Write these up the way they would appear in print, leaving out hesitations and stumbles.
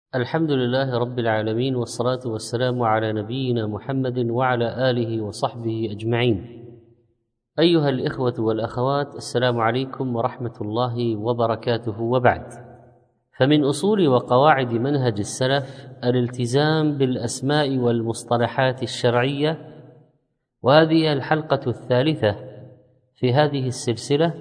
الحمد لله رب العالمين، والصلاة والسلام على نبينا محمد وعلى آله وصحبه أجمعين. أيها الإخوة والأخوات، السلام عليكم ورحمة الله وبركاته. وبعد، فمن أصول وقواعد منهج السلف الالتزام بالأسماء والمصطلحات الشرعية، وهذه الحلقة الثالثة في هذه السلسلة.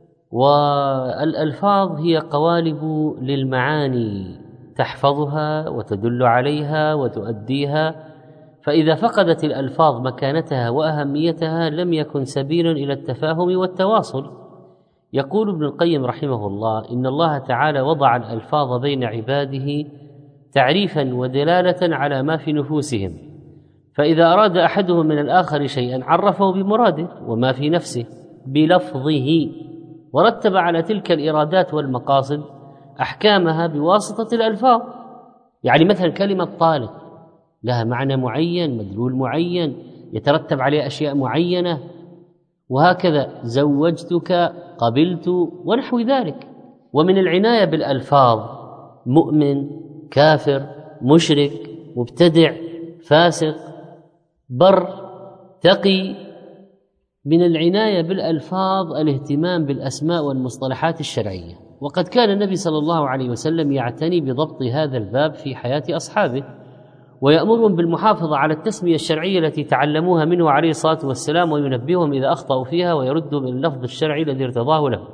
والألفاظ هي قوالب للمعاني تحفظها وتدل عليها وتؤديها، فإذا فقدت الألفاظ مكانتها وأهميتها لم يكن سبيلا إلى التفاهم والتواصل. يقول ابن القيم رحمه الله: إن الله تعالى وضع الألفاظ بين عباده تعريفا ودلالة على ما في نفوسهم، فإذا أراد أحدهم من الآخر شيئا عرفه بمراده وما في نفسه بلفظه، ورتب على تلك الإرادات والمقاصد أحكامها بواسطة الألفاظ. يعني مثلا كلمة طالق لها معنى معين، مدلول معين، يترتب عليه أشياء معينة، وهكذا زوجتك، قبلت، ونحو ذلك. ومن العناية بالألفاظ مؤمن، كافر، مشرك، مبتدع، فاسق، بر، تقي. من العناية بالألفاظ الاهتمام بالأسماء والمصطلحات الشرعية، وقد كان النبي صلى الله عليه وسلم يعتني بضبط هذا الباب في حياة أصحابه، ويأمرهم بالمحافظة على التسمية الشرعية التي تعلموها منه عليه الصلاة والسلام، وينبههم إذا أخطأوا فيها ويردهم إلى اللفظ الشرعي الذي ارتضاه له.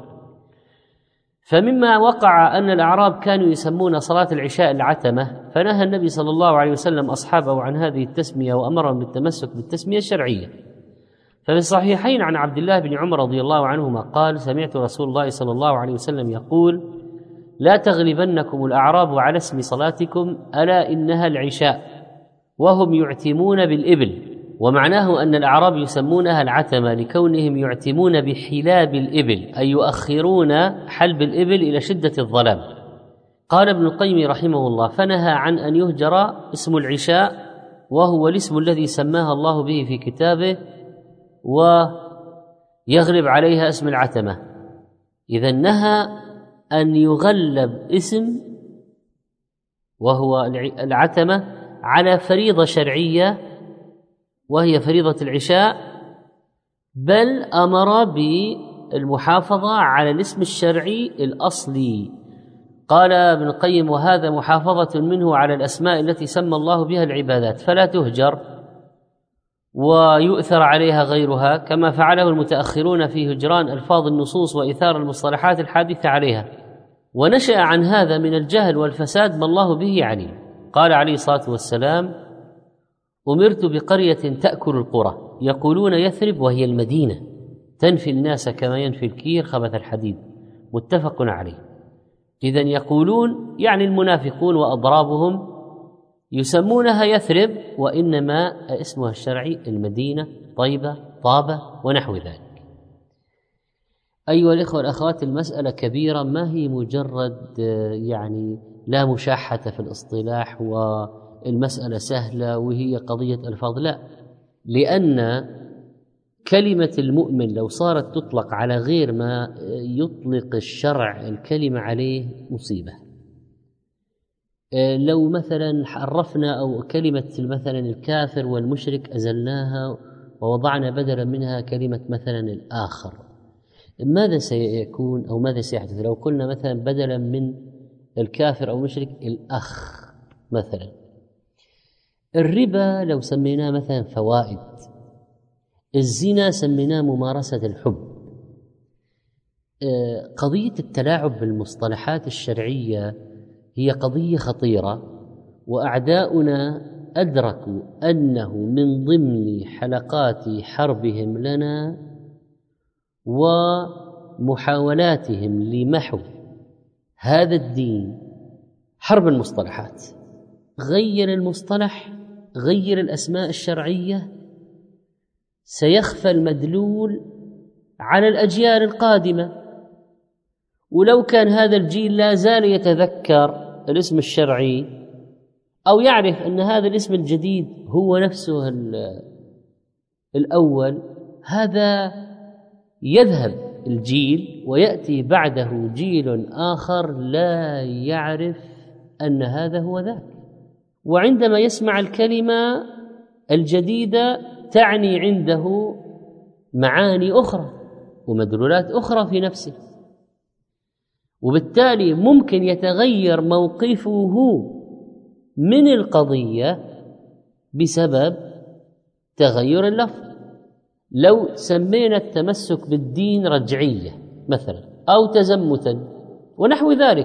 فمما وقع أن الأعراب كانوا يسمون صلاة العشاء العتمة، فنهى النبي صلى الله عليه وسلم أصحابه عن هذه التسمية وأمرهم بالتمسك بالتسمية الشرعية. ففي الصحيحين عن عبد الله بن عمر رضي الله عنهما قال: سمعت رسول الله صلى الله عليه وسلم يقول: لا تغلبنكم الأعراب على اسم صلاتكم، ألا إنها العشاء، وهم يعتمون بالإبل. ومعناه أن الأعراب يسمونها العتمة لكونهم يعتمون بحلاب الإبل، أي يؤخرون حلب الإبل إلى شدة الظلام. قال ابن القيم رحمه الله: فنهى عن أن يهجر اسم العشاء، وهو الاسم الذي سماها الله به في كتابه، ويغلب عليها اسم العتمة. إذا نهى أن يغلب اسم وهو العتمة على فريضة شرعية وهي فريضة العشاء، بل أمر بالمحافظة على الاسم الشرعي الأصلي. قال ابن القيم: وهذا محافظة منه على الأسماء التي سمى الله بها العبادات، فلا تهجر ويؤثر عليها غيرها، كما فعله المتأخرون في هجران ألفاظ النصوص وإثار المصطلحات الحادثة عليها. ونشأ عن هذا من الجهل والفساد ما الله به عليم. قال عليه الصلاة والسلام: أمرت بقرية تأكل القرى، يقولون يثرب وهي المدينة، تنفي الناس كما ينفي الكير خبث الحديد. متفق عليه. إذن يقولون يعني المنافقون وأضرابهم يسمونها يثرب، وإنما اسمها الشرعي المدينة، طيبة، طابة، ونحو ذلك. أيها الإخوة والأخوات، المسألة كبيرة، ما هي مجرد يعني لا مشاحة في الاصطلاح والمسألة سهلة وهي قضية ألفاظ، لا، لأن كلمة المؤمن لو صارت تطلق على غير ما يطلق الشرع الكلمة عليه مصيبة. لو مثلا عرفنا أو كلمة مثلا الكافر والمشرك أزلناها ووضعنا بدلا منها كلمة مثلا الآخر، ماذا سيكون أو ماذا سيحدث لو قلنا مثلا بدلا من الكافر أو مشرك الأخ مثلا؟ الربا لو سميناه مثلا فوائد، الزنا سميناه ممارسة الحب. قضية التلاعب بالمصطلحات الشرعية هي قضية خطيرة، وأعداؤنا أدركوا أنه من ضمن حلقات حربهم لنا ومحاولاتهم لمحو هذا الدين حرب المصطلحات. غير المصطلح، غير الأسماء الشرعية، سيخفى المدلول على الأجيال القادمة. ولو كان هذا الجيل لا زال يتذكر الاسم الشرعي أو يعرف أن هذا الاسم الجديد هو نفسه الأول، هذا يذهب الجيل ويأتي بعده جيل آخر لا يعرف أن هذا هو ذاك. وعندما يسمع الكلمة الجديدة تعني عنده معاني أخرى ومدلولات أخرى في نفسه، وبالتالي ممكن يتغير موقفه من القضية بسبب تغير اللفظ. لو سمينا التمسك بالدين رجعية مثلا أو تزمتا ونحو ذلك،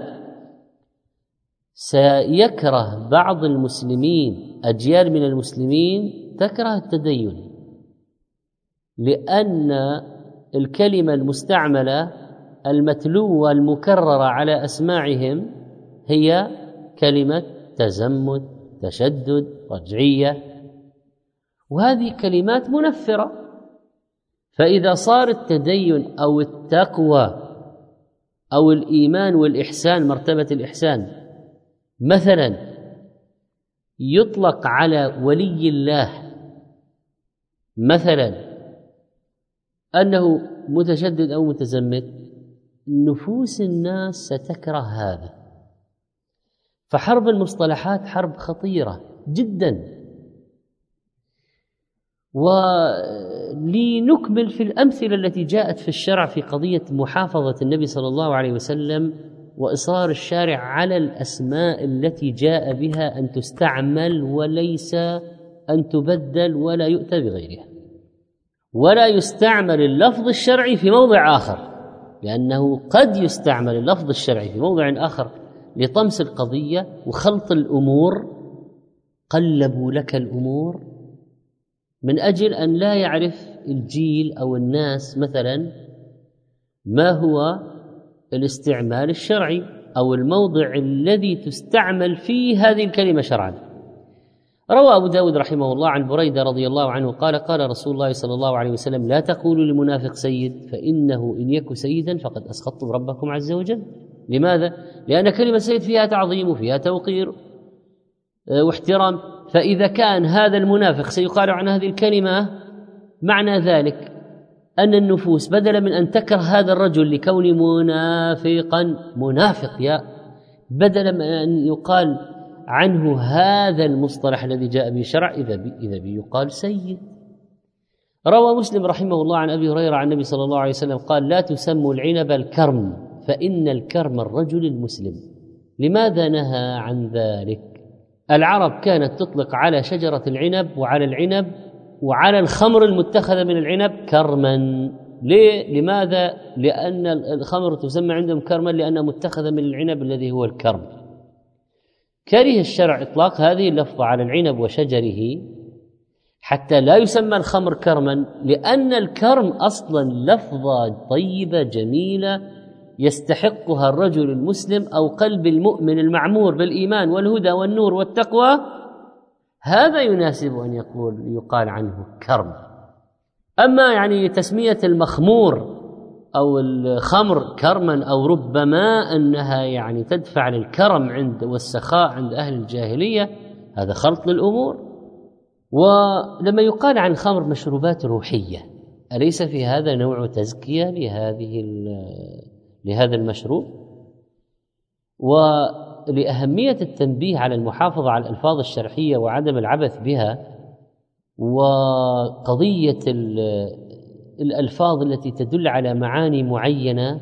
سيكره بعض المسلمين، أجيال من المسلمين تكره التدين، لأن الكلمة المستعملة المتلوة المكررة على أسماعهم هي كلمة تزمت، تشدد، رجعية، وهذه كلمات منفرة. فإذا صار التدين أو التقوى أو الإيمان والإحسان، مرتبة الإحسان مثلا، يطلق على ولي الله مثلا أنه متشدد أو متزمت، نفوس الناس ستكره هذا. فحرب المصطلحات حرب خطيرة جدا. ولنكمل في الأمثلة التي جاءت في الشرع في قضية محافظة النبي صلى الله عليه وسلم وإصرار الشارع على الأسماء التي جاء بها أن تستعمل وليس أن تبدل ولا يؤتى بغيرها، ولا يستعمل اللفظ الشرعي في موضع آخر، لأنه قد يستعمل اللفظ الشرعي في موضع آخر لطمس القضية وخلط الأمور. قلبوا لك الأمور من أجل أن لا يعرف الجيل أو الناس مثلا ما هو الاستعمال الشرعي أو الموضع الذي تستعمل فيه هذه الكلمة شرعا. روى أبو داود رحمه الله عن بريدة رضي الله عنه قال: قال رسول الله صلى الله عليه وسلم: لا تقولوا للمنافق سيد، فإنه إن يك سيدا فقد أسخطتم ربكم عز وجل. لماذا؟ لأن كلمة سيد فيها تعظيم وفيها توقير واحترام. فإذا كان هذا المنافق سيقال عن هذه الكلمة، معنى ذلك أن النفوس بدلا من أن تكره هذا الرجل لكون منافقا منافق، بدلا من أن يقال عنه هذا المصطلح الذي جاء به الشرع إذا به يقال سيد. روى مسلم رحمه الله عن أبي هريرة عن النبي صلى الله عليه وسلم قال: لا تسموا العنب الكرم فإن الكرم الرجل المسلم. لماذا نهى عن ذلك؟ العرب كانت تطلق على شجرة العنب وعلى العنب وعلى الخمر المتخذة من العنب كرما. ليه؟ لماذا؟ لأن الخمر تسمى عندهم كرما لأنها متخذة من العنب الذي هو الكرم. كره الشرع إطلاق هذه اللفظة على العنب وشجره حتى لا يسمى الخمر كرما، لأن الكرم أصلا لفظة طيبة جميلة يستحقها الرجل المسلم أو قلب المؤمن المعمور بالإيمان والهدى والنور والتقوى، هذا يناسب أن يقال عنه كرم. أما يعني تسمية المخمور أو الخمر كرما أو ربما أنها يعني تدفع للكرم عند والسخاء عند أهل الجاهلية، هذا خلط للأمور. ولما يقال عن الخمر مشروبات روحية، أليس في هذا نوع تزكية لهذا المشروب؟ ولأهمية التنبيه على المحافظة على الألفاظ الشرعية وعدم العبث بها، وقضية الألفاظ التي تدل على معاني معينة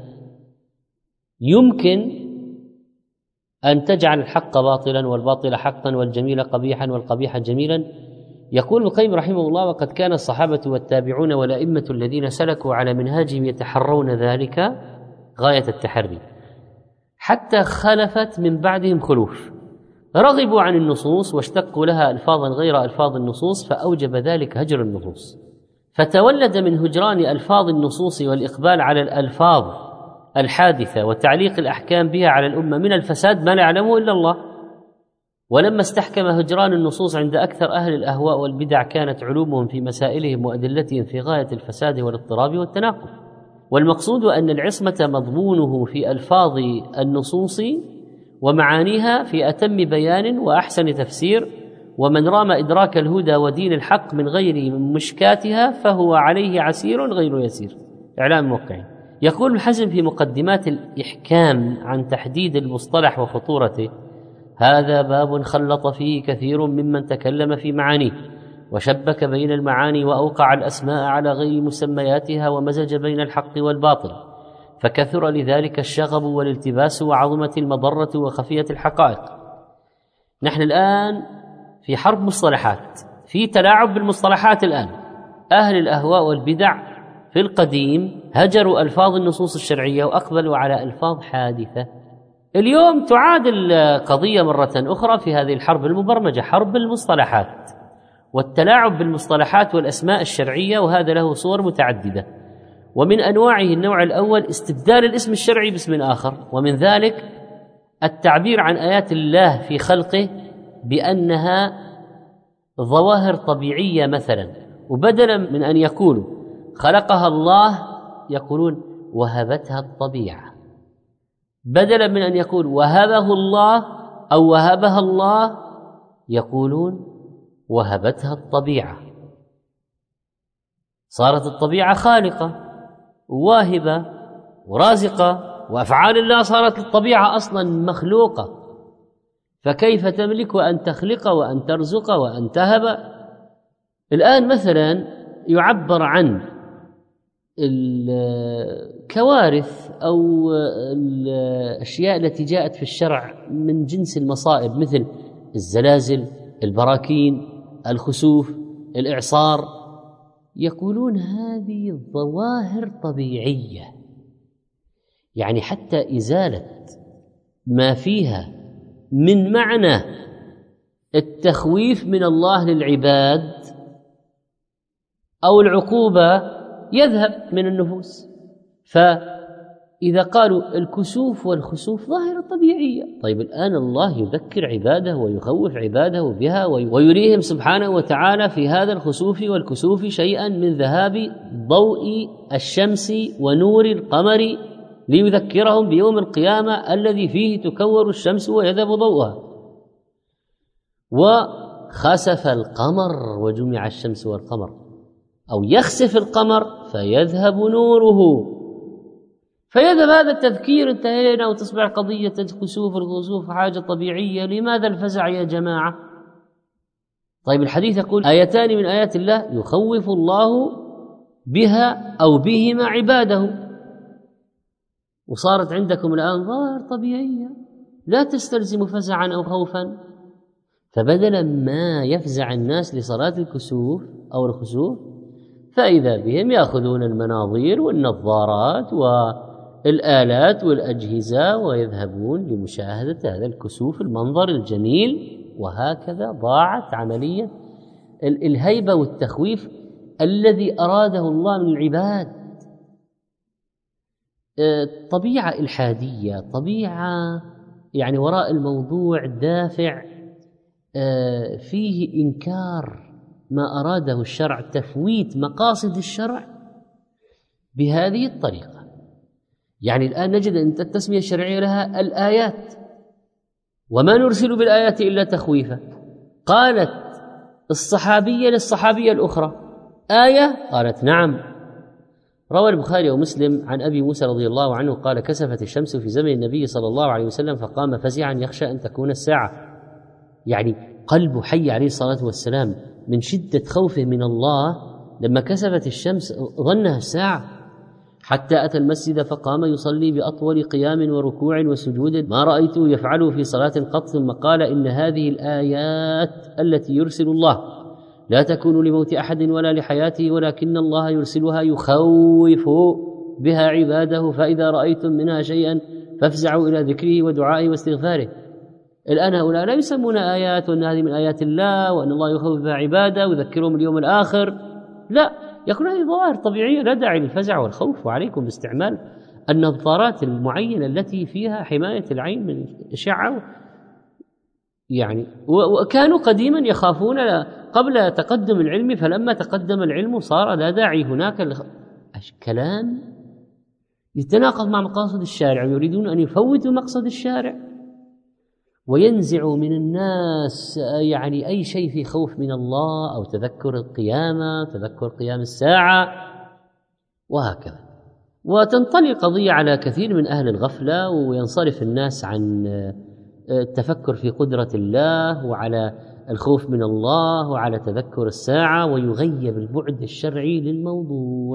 يمكن أن تجعل الحق باطلا والباطل حقا والجميل قبيحا والقبيح جميلا. يقول ابن القيم رحمه الله: وقد كان الصحابة والتابعون والأئمة الذين سلكوا على منهاجهم يتحرون ذلك غاية التحري، حتى خلفت من بعدهم خلوف، رغبوا عن النصوص واشتقوا لها ألفاظا غير ألفاظ النصوص، فأوجب ذلك هجر النصوص، فتولد من هجران ألفاظ النصوص والإقبال على الألفاظ الحادثة وتعليق الأحكام بها على الأمة من الفساد ما لا يعلمه إلا الله. ولما استحكم هجران النصوص عند أكثر أهل الأهواء والبدع، كانت علومهم في مسائلهم وأدلتهم في غاية الفساد والاضطراب والتناقض. والمقصود أن العصمة مضمونه في ألفاظ النصوص ومعانيها في أتم بيان وأحسن تفسير، ومن رام إدراك الهدى ودين الحق من غير مشكاتها فهو عليه عسير غير يسير. إعلام الموقعين. يقول ابن حزم في مقدمات الإحكام عن تحديد المصطلح وخطورته: هذا باب خلط فيه كثير ممن تكلم في معانيه، وشبك بين المعاني، وأوقع الأسماء على غير مسمياتها، ومزج بين الحق والباطل، فكثر لذلك الشغب والالتباس، وعظمت المضرة وخفيت الحقائق. نحن الآن في حرب مصطلحات، في تلاعب بالمصطلحات. الآن أهل الأهواء والبدع في القديم هجروا ألفاظ النصوص الشرعية وأقبلوا على ألفاظ حادثة. اليوم تعاد القضية مرة أخرى في هذه الحرب المبرمجة، حرب المصطلحات والتلاعب بالمصطلحات والأسماء الشرعية، وهذا له صور متعددة. ومن أنواعه النوع الأول استبدال الاسم الشرعي باسم آخر، ومن ذلك التعبير عن آيات الله في خلقه بأنها ظواهر طبيعية مثلا، وبدلا من أن يقولوا خلقها الله يقولون وهبتها الطبيعة، بدلا من أن يقول وهبه الله أو وهبها الله يقولون وهبتها الطبيعة. صارت الطبيعة خالقة وواهبة ورازقة، وأفعال الله صارت الطبيعة أصلا مخلوقة، فكيف تملك أن تخلق وأن ترزق وأن تهب؟ الآن مثلا يعبر عن الكوارث أو الأشياء التي جاءت في الشرع من جنس المصائب، مثل الزلازل، البراكين، الخسوف، الإعصار، يقولون هذه ظواهر طبيعية، يعني حتى إزالة ما فيها من معنى التخويف من الله للعباد أو العقوبة يذهب من النفوس. فإذا قالوا الكسوف والخسوف ظاهرة طبيعية، طيب الآن الله يذكر عباده ويخوف عباده بها، ويريهم سبحانه وتعالى في هذا الخسوف والكسوف شيئا من ذهاب ضوء الشمس ونور القمر، ليذكرهم بيوم القيامة الذي فيه تكور الشمس ويذهب ضوءها. وخسف القمر وجمع الشمس والقمر، أو يخسف القمر فيذهب نوره، فيذهب هذا التذكير، انتهينا، وتصبح قضية الخسوف حاجة طبيعية. لماذا الفزع يا جماعة؟ طيب الحديث يقول آيتان من آيات الله يخوف الله بها أو بهما عباده، وصارت عندكم الآن ظاهر طبيعية لا تستلزم فزعا أو خوفا. فبدلا ما يفزع الناس لصلاة الكسوف أو الخسوف، فإذا بهم يأخذون المناظير والنظارات والآلات والأجهزة ويذهبون لمشاهدة هذا الكسوف، المنظر الجميل، وهكذا ضاعت عملية الهيبة والتخويف الذي أراده الله من العباد. طبيعة إلحادية، طبيعة يعني وراء الموضوع دافع فيه إنكار ما أراده الشرع، تفويت مقاصد الشرع بهذه الطريقة. يعني الآن نجد أن التسمية الشرعية لها الآيات، وما نرسل بالآيات إلا تخويفا. قالت الصحابية للصحابية الأخرى آية؟ قالت نعم. روى البخاري ومسلم عن أبي موسى رضي الله عنه قال كسفت الشمس في زمن النبي صلى الله عليه وسلم فقام فزعا يخشى أن تكون الساعة، يعني قلبه حي عليه الصلاة والسلام من شدة خوفه من الله، لما كسفت الشمس ظنها الساعة، حتى أتى المسجد فقام يصلي بأطول قيام وركوع وسجود ما رأيته يفعله في صلاة قط، ثم قال إن هذه الآيات التي يرسل الله لا تكون لموت أحد ولا لحياته، ولكن الله يرسلها يخوف بها عباده، فإذا رأيتم منها شيئا فافزعوا إلى ذكره ودعائه واستغفاره. الآن هؤلاء لا يسمون آيات وأن هذه من آيات الله وأن الله يخوف بها عباده ويذكرهم اليوم الآخر، لا، يقول هذه ظواهر طبيعية لا داعي للفزع والخوف، وعليكم باستعمال النظارات المعينة التي فيها حماية العين من الأشعة. يعني وكانوا قديما يخافون قبل تقدم العلم، فلما تقدم العلم صار لا داعي هناك كلام يتناقض مع مقاصد الشارع، يريدون أن يفوتوا مقصد الشارع وينزعوا من الناس يعني أي شيء في خوف من الله أو تذكر القيامة، تذكر قيام الساعة، وهكذا. وتنطلي القضية على كثير من أهل الغفلة، وينصرف الناس عن التفكر في قدرة الله وعلى الخوف من الله وعلى تذكر الساعة، ويغيب البعد الشرعي للموضوع.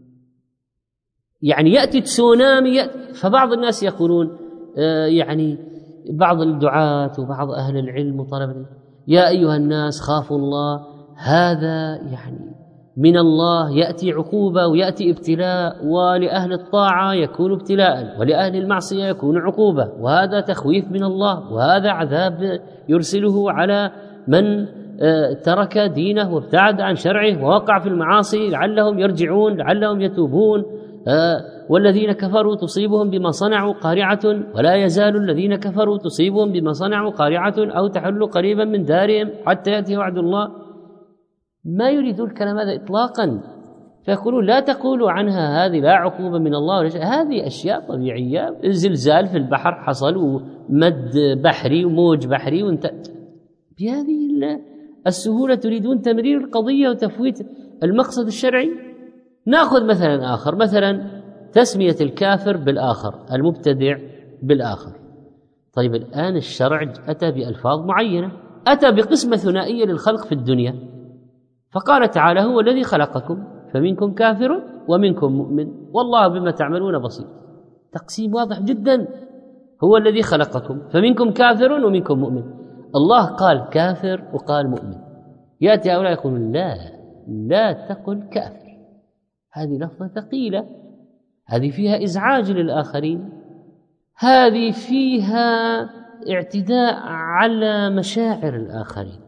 يعني يأتي تسونامي فبعض الناس يقولون يعني بعض الدعاة وبعض أهل العلم وطلبة، يا أيها الناس خافوا الله، هذا يعني من الله، يأتي عقوبة ويأتي ابتلاء، ولأهل الطاعة يكون ابتلاء ولأهل المعصية يكون عقوبة، وهذا تخويف من الله، وهذا عذاب يرسله على من ترك دينه وابتعد عن شرعه ووقع في المعاصي لعلهم يرجعون لعلهم يتوبون. والذين كفروا تصيبهم بما صنعوا قارعة، ولا يزال الذين كفروا تصيبهم بما صنعوا قارعة أو تحل قريبا من دارهم حتى يأتي وعد الله. ما يريدون الكلام هذا إطلاقا، فيقولون لا تقولوا عنها هذه لا عقوبة من الله ولا شيء، هذه أشياء طبيعية، زلزال في البحر حصل ومد بحري وموج بحري وانت بهذه السهولة تريدون تمرير القضية وتفويت المقصد الشرعي. نأخذ مثلا آخر، مثلا تسمية الكافر بالآخر، المبتدع بالآخر. طيب الآن الشرع أتى بألفاظ معينة، أتى بقسمة ثنائية للخلق في الدنيا، فقال تعالى هو الذي خلقكم فمنكم كافر ومنكم مؤمن والله بما تعملون بصير. تقسيم واضح جدا، هو الذي خلقكم فمنكم كافر ومنكم مؤمن. الله قال كافر وقال مؤمن، يأتي هؤلاء يقولون لا تقل كافر، هذه لفظة ثقيلة، هذه فيها إزعاج للآخرين، هذه فيها اعتداء على مشاعر الآخرين.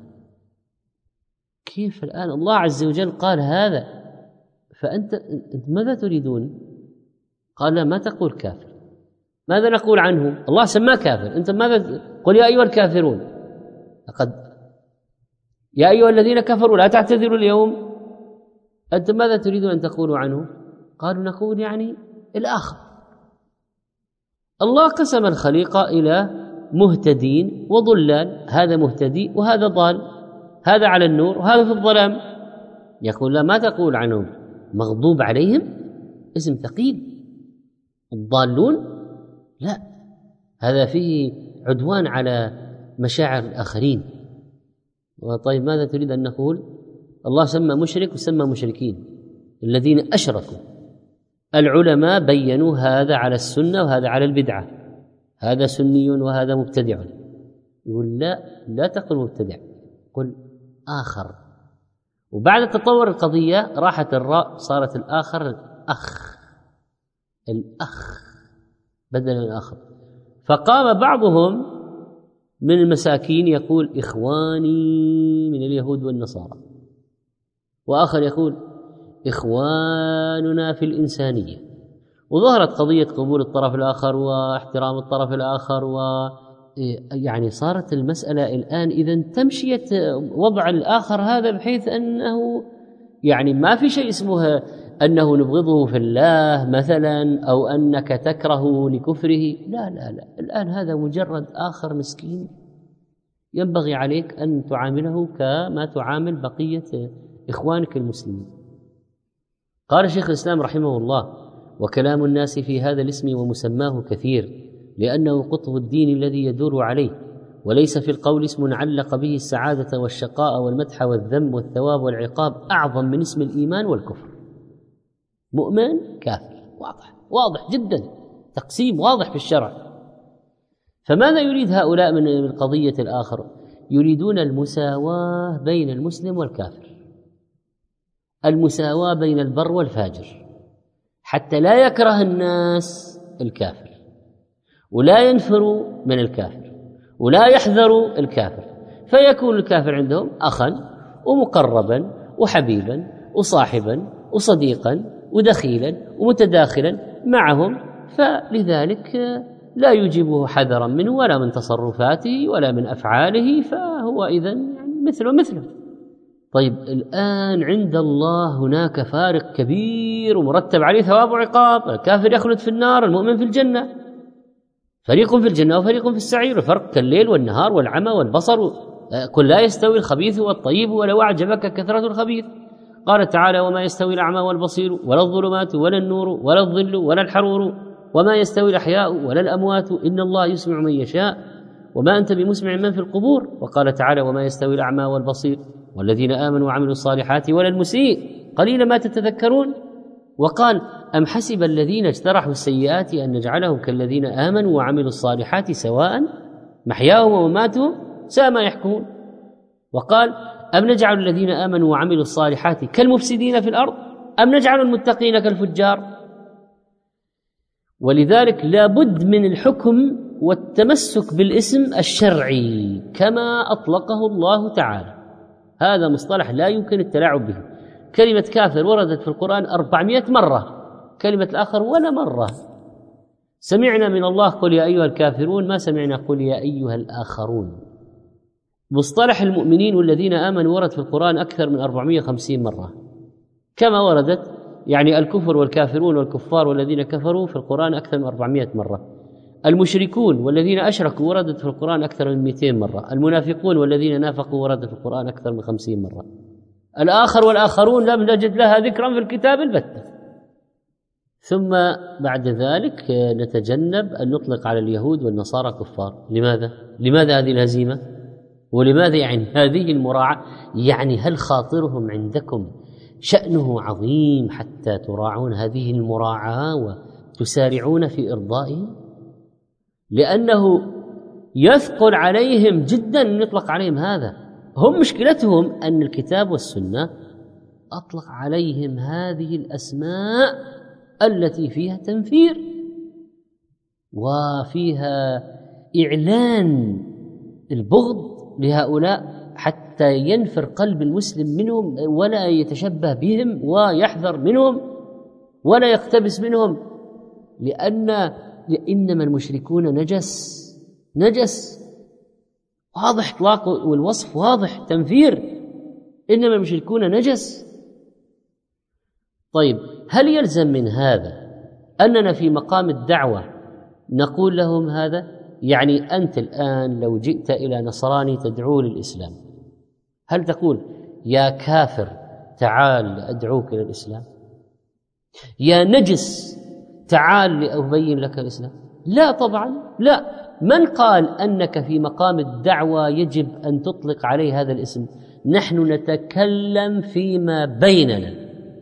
كيف الآن الله عز وجل قال هذا، فأنت ماذا تريدون؟ قال لا، ما تقول كافر. ماذا نقول عنه؟ الله سماه كافر، أنت ماذا؟ قل يا أيها الكافرون، يا أيها الذين كفروا لا تعتذروا اليوم. أنت ماذا تريدون أن تقولوا عنه؟ قالوا نقول يعني الآخر. الله قسم الخليقة إلى مهتدين وضلال، هذا مهتدي وهذا ضال، هذا على النور وهذا في الظلام. يقول لا، ما تقول عنهم مغضوب عليهم، اسم ثقيل. الضالون لا، هذا فيه عدوان على مشاعر الآخرين. طيب ماذا تريد أن نقول؟ الله سمى مشرك وسمى مشركين الذين أشركوا. العلماء بينوا هذا على السنة وهذا على البدعة، هذا سني وهذا مبتدع. يقول لا تقل مبتدع، قل آخر. وبعد تطور القضية راحت الراء صارت الآخر الأخ بدل الآخر. فقام بعضهم من المساكين يقول إخواني من اليهود والنصارى، وآخر يقول إخواننا في الإنسانية. وظهرت قضية قبول الطرف الآخر واحترام الطرف الآخر، يعني صارت المسألة الآن إذن تمشية وضع الآخر هذا بحيث أنه يعني ما في شيء اسمه أنه نبغضه في الله مثلا أو أنك تكره لكفره، لا الآن هذا مجرد آخر مسكين ينبغي عليك أن تعامله كما تعامل بقية إخوانك المسلمين. قال شيخ الإسلام رحمه الله: وكلام الناس في هذا الاسم ومسماه كثير، لأنه قطب الدين الذي يدور عليه، وليس في القول اسم علق به السعادة والشقاء والمدح والذم والثواب والعقاب أعظم من اسم الإيمان والكفر. مؤمن كافر، واضح جدا، تقسيم واضح في الشرع. فماذا يريد هؤلاء من قضية الآخر؟ يريدون المساواة بين المسلم والكافر، المساواة بين البر والفاجر، حتى لا يكره الناس الكافر ولا ينفروا من الكافر ولا يحذروا الكافر، فيكون الكافر عندهم أخا ومقربا وحبيبا وصاحبا وصديقا ودخيلا ومتداخلا معهم، فلذلك لا يجيبه حذرا منه ولا من تصرفاته ولا من أفعاله، فهو إذن يعني مثله. طيب الآن عند الله هناك فارق كبير ومرتب عليه ثواب وعقاب، الكافر يخلد في النار، المؤمن في الجنة، فريق في الجنة وفريق في السعير، وفرق كالليل والنهار والعمى والبصر، قل لا يستوي الخبيث والطيب ولو أعجبك كثرة الخبيث. قال تعالى: وما يستوي الأعمى والبصير ولا الظلمات ولا النور ولا الظل ولا الحرور وما يستوي الأحياء ولا الأموات إن الله يسمع من يشاء وما أنت بمسمع من في القبور. وقال تعالى وما يستوي الأعمى والبصير والذين آمنوا وعملوا الصالحات ولا المسيء قليلا ما تتذكرون. وقال أم حسب الذين اجترحوا السيئات أن نجعلهم كالذين آمنوا وعملوا الصالحات سواء محياهم ومماتهم ساء ما يحكمون. وقال أم نجعل الذين آمنوا وعملوا الصالحات كالمفسدين في الأرض أم نجعل المتقين كالفجار. ولذلك لا بد من الحكم والتمسك بالاسم الشرعي كما أطلقه الله تعالى. هذا مصطلح لا يمكن التلاعب به. كلمة كافر وردت في القرآن 400 مرة، كلمة الآخر ولا مرة. سمعنا من الله قل يا أيها الكافرون، ما سمعنا قل يا أيها الآخرون. مصطلح المؤمنين والذين آمنوا ورد في القرآن أكثر من 450 مرة كما وردت يعني الكفر والكافرون والكفار والذين كفروا في القرآن أكثر من 400 مرة. المشركون والذين أشركوا وردت في القرآن أكثر من 200 مرة. المنافقون والذين نافقوا وردت في القرآن أكثر من 50 مرة. الآخر والآخرون لم نجد لها ذكرا في الكتاب البتة. ثم بعد ذلك نتجنب أن نطلق على اليهود والنصارى كفار. لماذا هذه الهزيمة؟ ولماذا يعني هذه المراعاة؟ يعني هل خاطرهم عندكم شأنه عظيم حتى تراعون هذه المراعاة وتسارعون في إرضائهم؟ لأنه يثقل عليهم جدا أن يطلق عليهم هذا. هم مشكلتهم أن الكتاب والسنة أطلق عليهم هذه الأسماء التي فيها تنفير وفيها إعلان البغض لهؤلاء حتى ينفر قلب المسلم منهم ولا يتشبه بهم ويحذر منهم ولا يقتبس منهم. إنما المشركون نجس واضح إطلاق والوصف واضح تنفير. إنما المشركون نجس. طيب هل يلزم من هذا أننا في مقام الدعوة نقول لهم هذا؟ يعني أنت الآن لو جئت إلى نصراني تدعو للإسلام هل تقول يا كافر تعال أدعوك إلى الإسلام، يا نجس تعال لأبين لك الإسلام؟ لا طبعا لا. من قال أنك في مقام الدعوة يجب أن تطلق عليه هذا الاسم؟ نحن نتكلم فيما بيننا،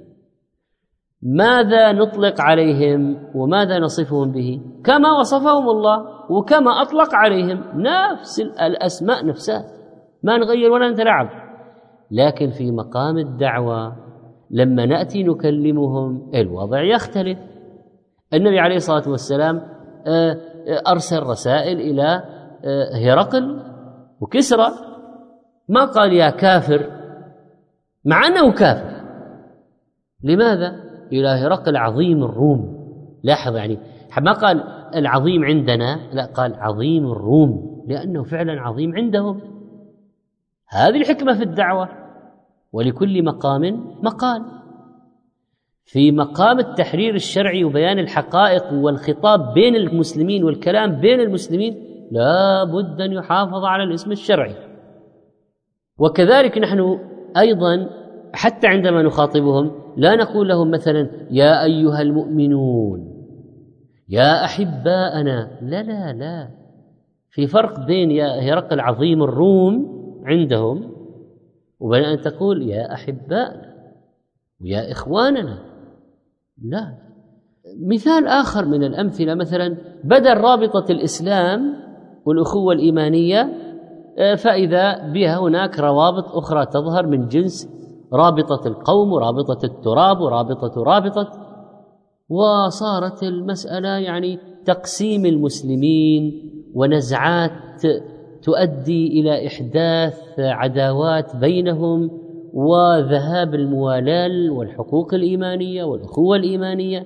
ماذا نطلق عليهم وماذا نصفهم به كما وصفهم الله وكما أطلق عليهم نفس الأسماء نفسها، ما نغير ولا نتلاعب. لكن في مقام الدعوة لما نأتي نكلمهم الوضع يختلف. النبي عليه الصلاة والسلام أرسل رسائل إلى هرقل وكسرى، ما قال يا كافر مع أنه كافر. لماذا؟ إلى هرقل عظيم الروم. لاحظ يعني ما قال العظيم عندنا، لا قال عظيم الروم لأنه فعلا عظيم عندهم. هذه الحكمة في الدعوة. ولكل مقام مقال. في مقام التحرير الشرعي وبيان الحقائق والخطاب بين المسلمين والكلام بين المسلمين لا بد أن يحافظ على الاسم الشرعي. وكذلك نحن أيضا حتى عندما نخاطبهم لا نقول لهم مثلا يا أيها المؤمنون يا أحباءنا، لا لا لا. في فرق بين يا هرقل عظيم الروم عندهم وبين أن تقول يا أحباءنا ويا إخواننا. لا. مثال آخر من الأمثلة مثلا بدل رابطة الإسلام والأخوة الإيمانية فإذا بها هناك روابط أخرى تظهر من جنس رابطة القوم ورابطة التراب ورابطة وصارت المسألة يعني تقسيم المسلمين ونزعات تؤدي إلى إحداث عداوات بينهم وذهاب الموالاة والحقوق الإيمانية والأخوة الإيمانية.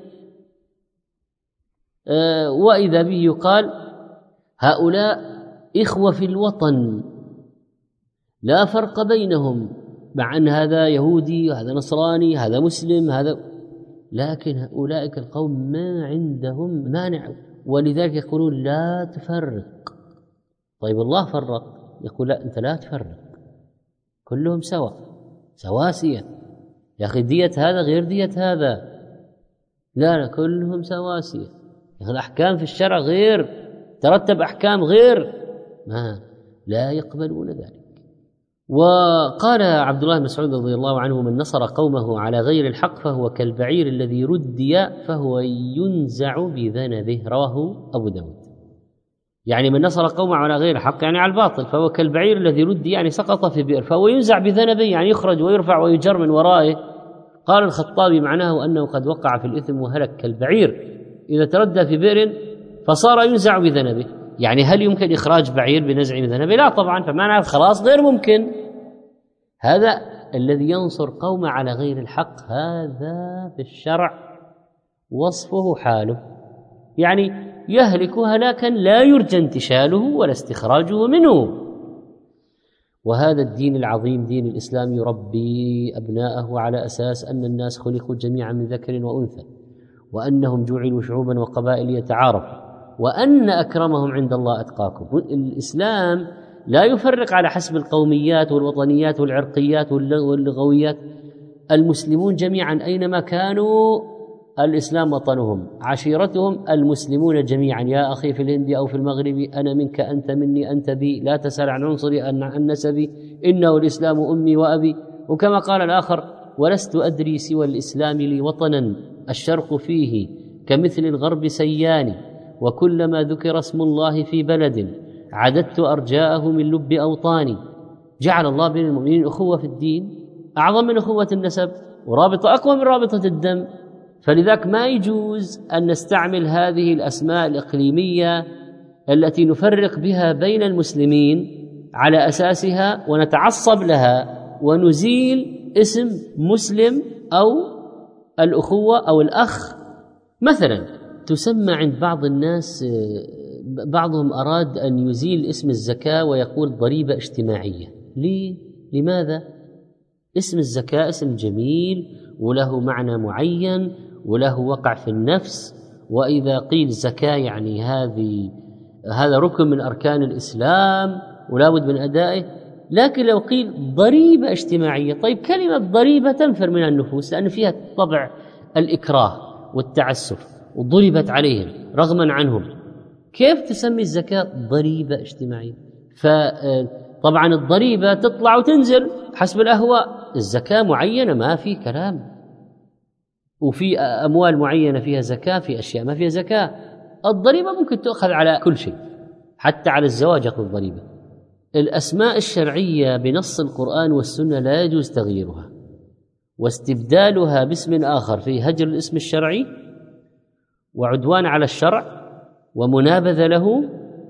وإذا به يقال هؤلاء إخوة في الوطن لا فرق بينهم، مع أن هذا يهودي وهذا نصراني هذا مسلم هذا، لكن أولئك القوم ما عندهم مانع، ولذلك يقولون لا تفرق. طيب الله فرق، يقول لا أنت لا تفرق، كلهم سواسية. يا أخي دية هذا غير دية هذا، لا كلهم سواسية. يا أخي الأحكام في الشرع غير، ترتب أحكام غير، لا يقبلون ذلك. وقال عبد الله بن مسعود رضي الله عنه: من نصر قومه على غير الحق فهو كالبعير الذي ردي فهو ينزع بذنبه. رواه أبو داود. يعني من نصر قومه على غير الحق يعني على الباطل، فهو كالبعير الذي ردي يعني سقط في بئر، فهو ينزع بذنبه يعني يخرج ويرفع ويجر من ورائه. قال الخطابي: معناه أنه قد وقع في الإثم وهلك كالبعير إذا تردى في بئر فصار ينزع بذنبه. يعني هل يمكن إخراج بعير بنزع بذنبه؟ لا طبعا، فمعنى خلاص غير ممكن. هذا الذي ينصر قوم على غير الحق، هذا في الشرع وصفه حاله، يعني يهلك هلاكا لا يرجى انتشاله ولا استخراجه منه. وهذا الدين العظيم دين الإسلام يربي أبناءه على أساس أن الناس خلقوا جميعا من ذكر وأنثى، وأنهم جعلوا شعوبا وقبائل يتعارفوا، وأن أكرمهم عند الله أتقاكم. الإسلام لا يفرق على حسب القوميات والوطنيات والعرقيات واللغويات. المسلمون جميعا أينما كانوا الإسلام وطنهم، عشيرتهم المسلمون جميعا. يا أخي في الهند أو في المغرب أنا منك أنت مني أنت بي، لا تسأل عن عنصري عن نسبي، إنه الإسلام أمي وأبي. وكما قال الآخر: ولست أدري سوى الإسلام لي وطنا الشرق فيه كمثل الغرب سياني، وكلما ذكر اسم الله في بلد عددت أرجاءه من لب أوطاني. جعل الله بين المؤمنين أخوة في الدين أعظم من أخوة النسب، ورابطة أقوى من رابطة الدم. فلذلك ما يجوز أن نستعمل هذه الأسماء الإقليمية التي نفرق بها بين المسلمين على أساسها ونتعصب لها ونزيل اسم مسلم أو الأخوة أو الأخ. مثلا تسمى عند بعض الناس، بعضهم أراد أن يزيل اسم الزكاة ويقول ضريبة اجتماعية. لماذا؟ اسم الزكاة اسم جميل وله معنى معين وله وقع في النفس، وإذا قيل زكاة يعني هذا ركن من أركان الإسلام ولا بد من أدائه. لكن لو قيل ضريبة اجتماعية، طيب كلمة ضريبة تنفر من النفوس لأن فيها طبع الإكراه والتعسف وضربت عليهم رغما عنهم. كيف تسمي الزكاة ضريبة اجتماعية؟ فطبعا الضريبة تطلع وتنزل حسب الأهواء، الزكاة معينة ما في كلام، وفي أموال معينة فيها زكاة، في أشياء ما فيها زكاة. الضريبة ممكن تؤخذ على كل شيء، حتى على الزواج يأخذ ضريبة. الأسماء الشرعية بنص القرآن والسنة لا يجوز تغييرها، واستبدالها باسم آخر في هجر الاسم الشرعي وعدوان على الشرع ومنابذة له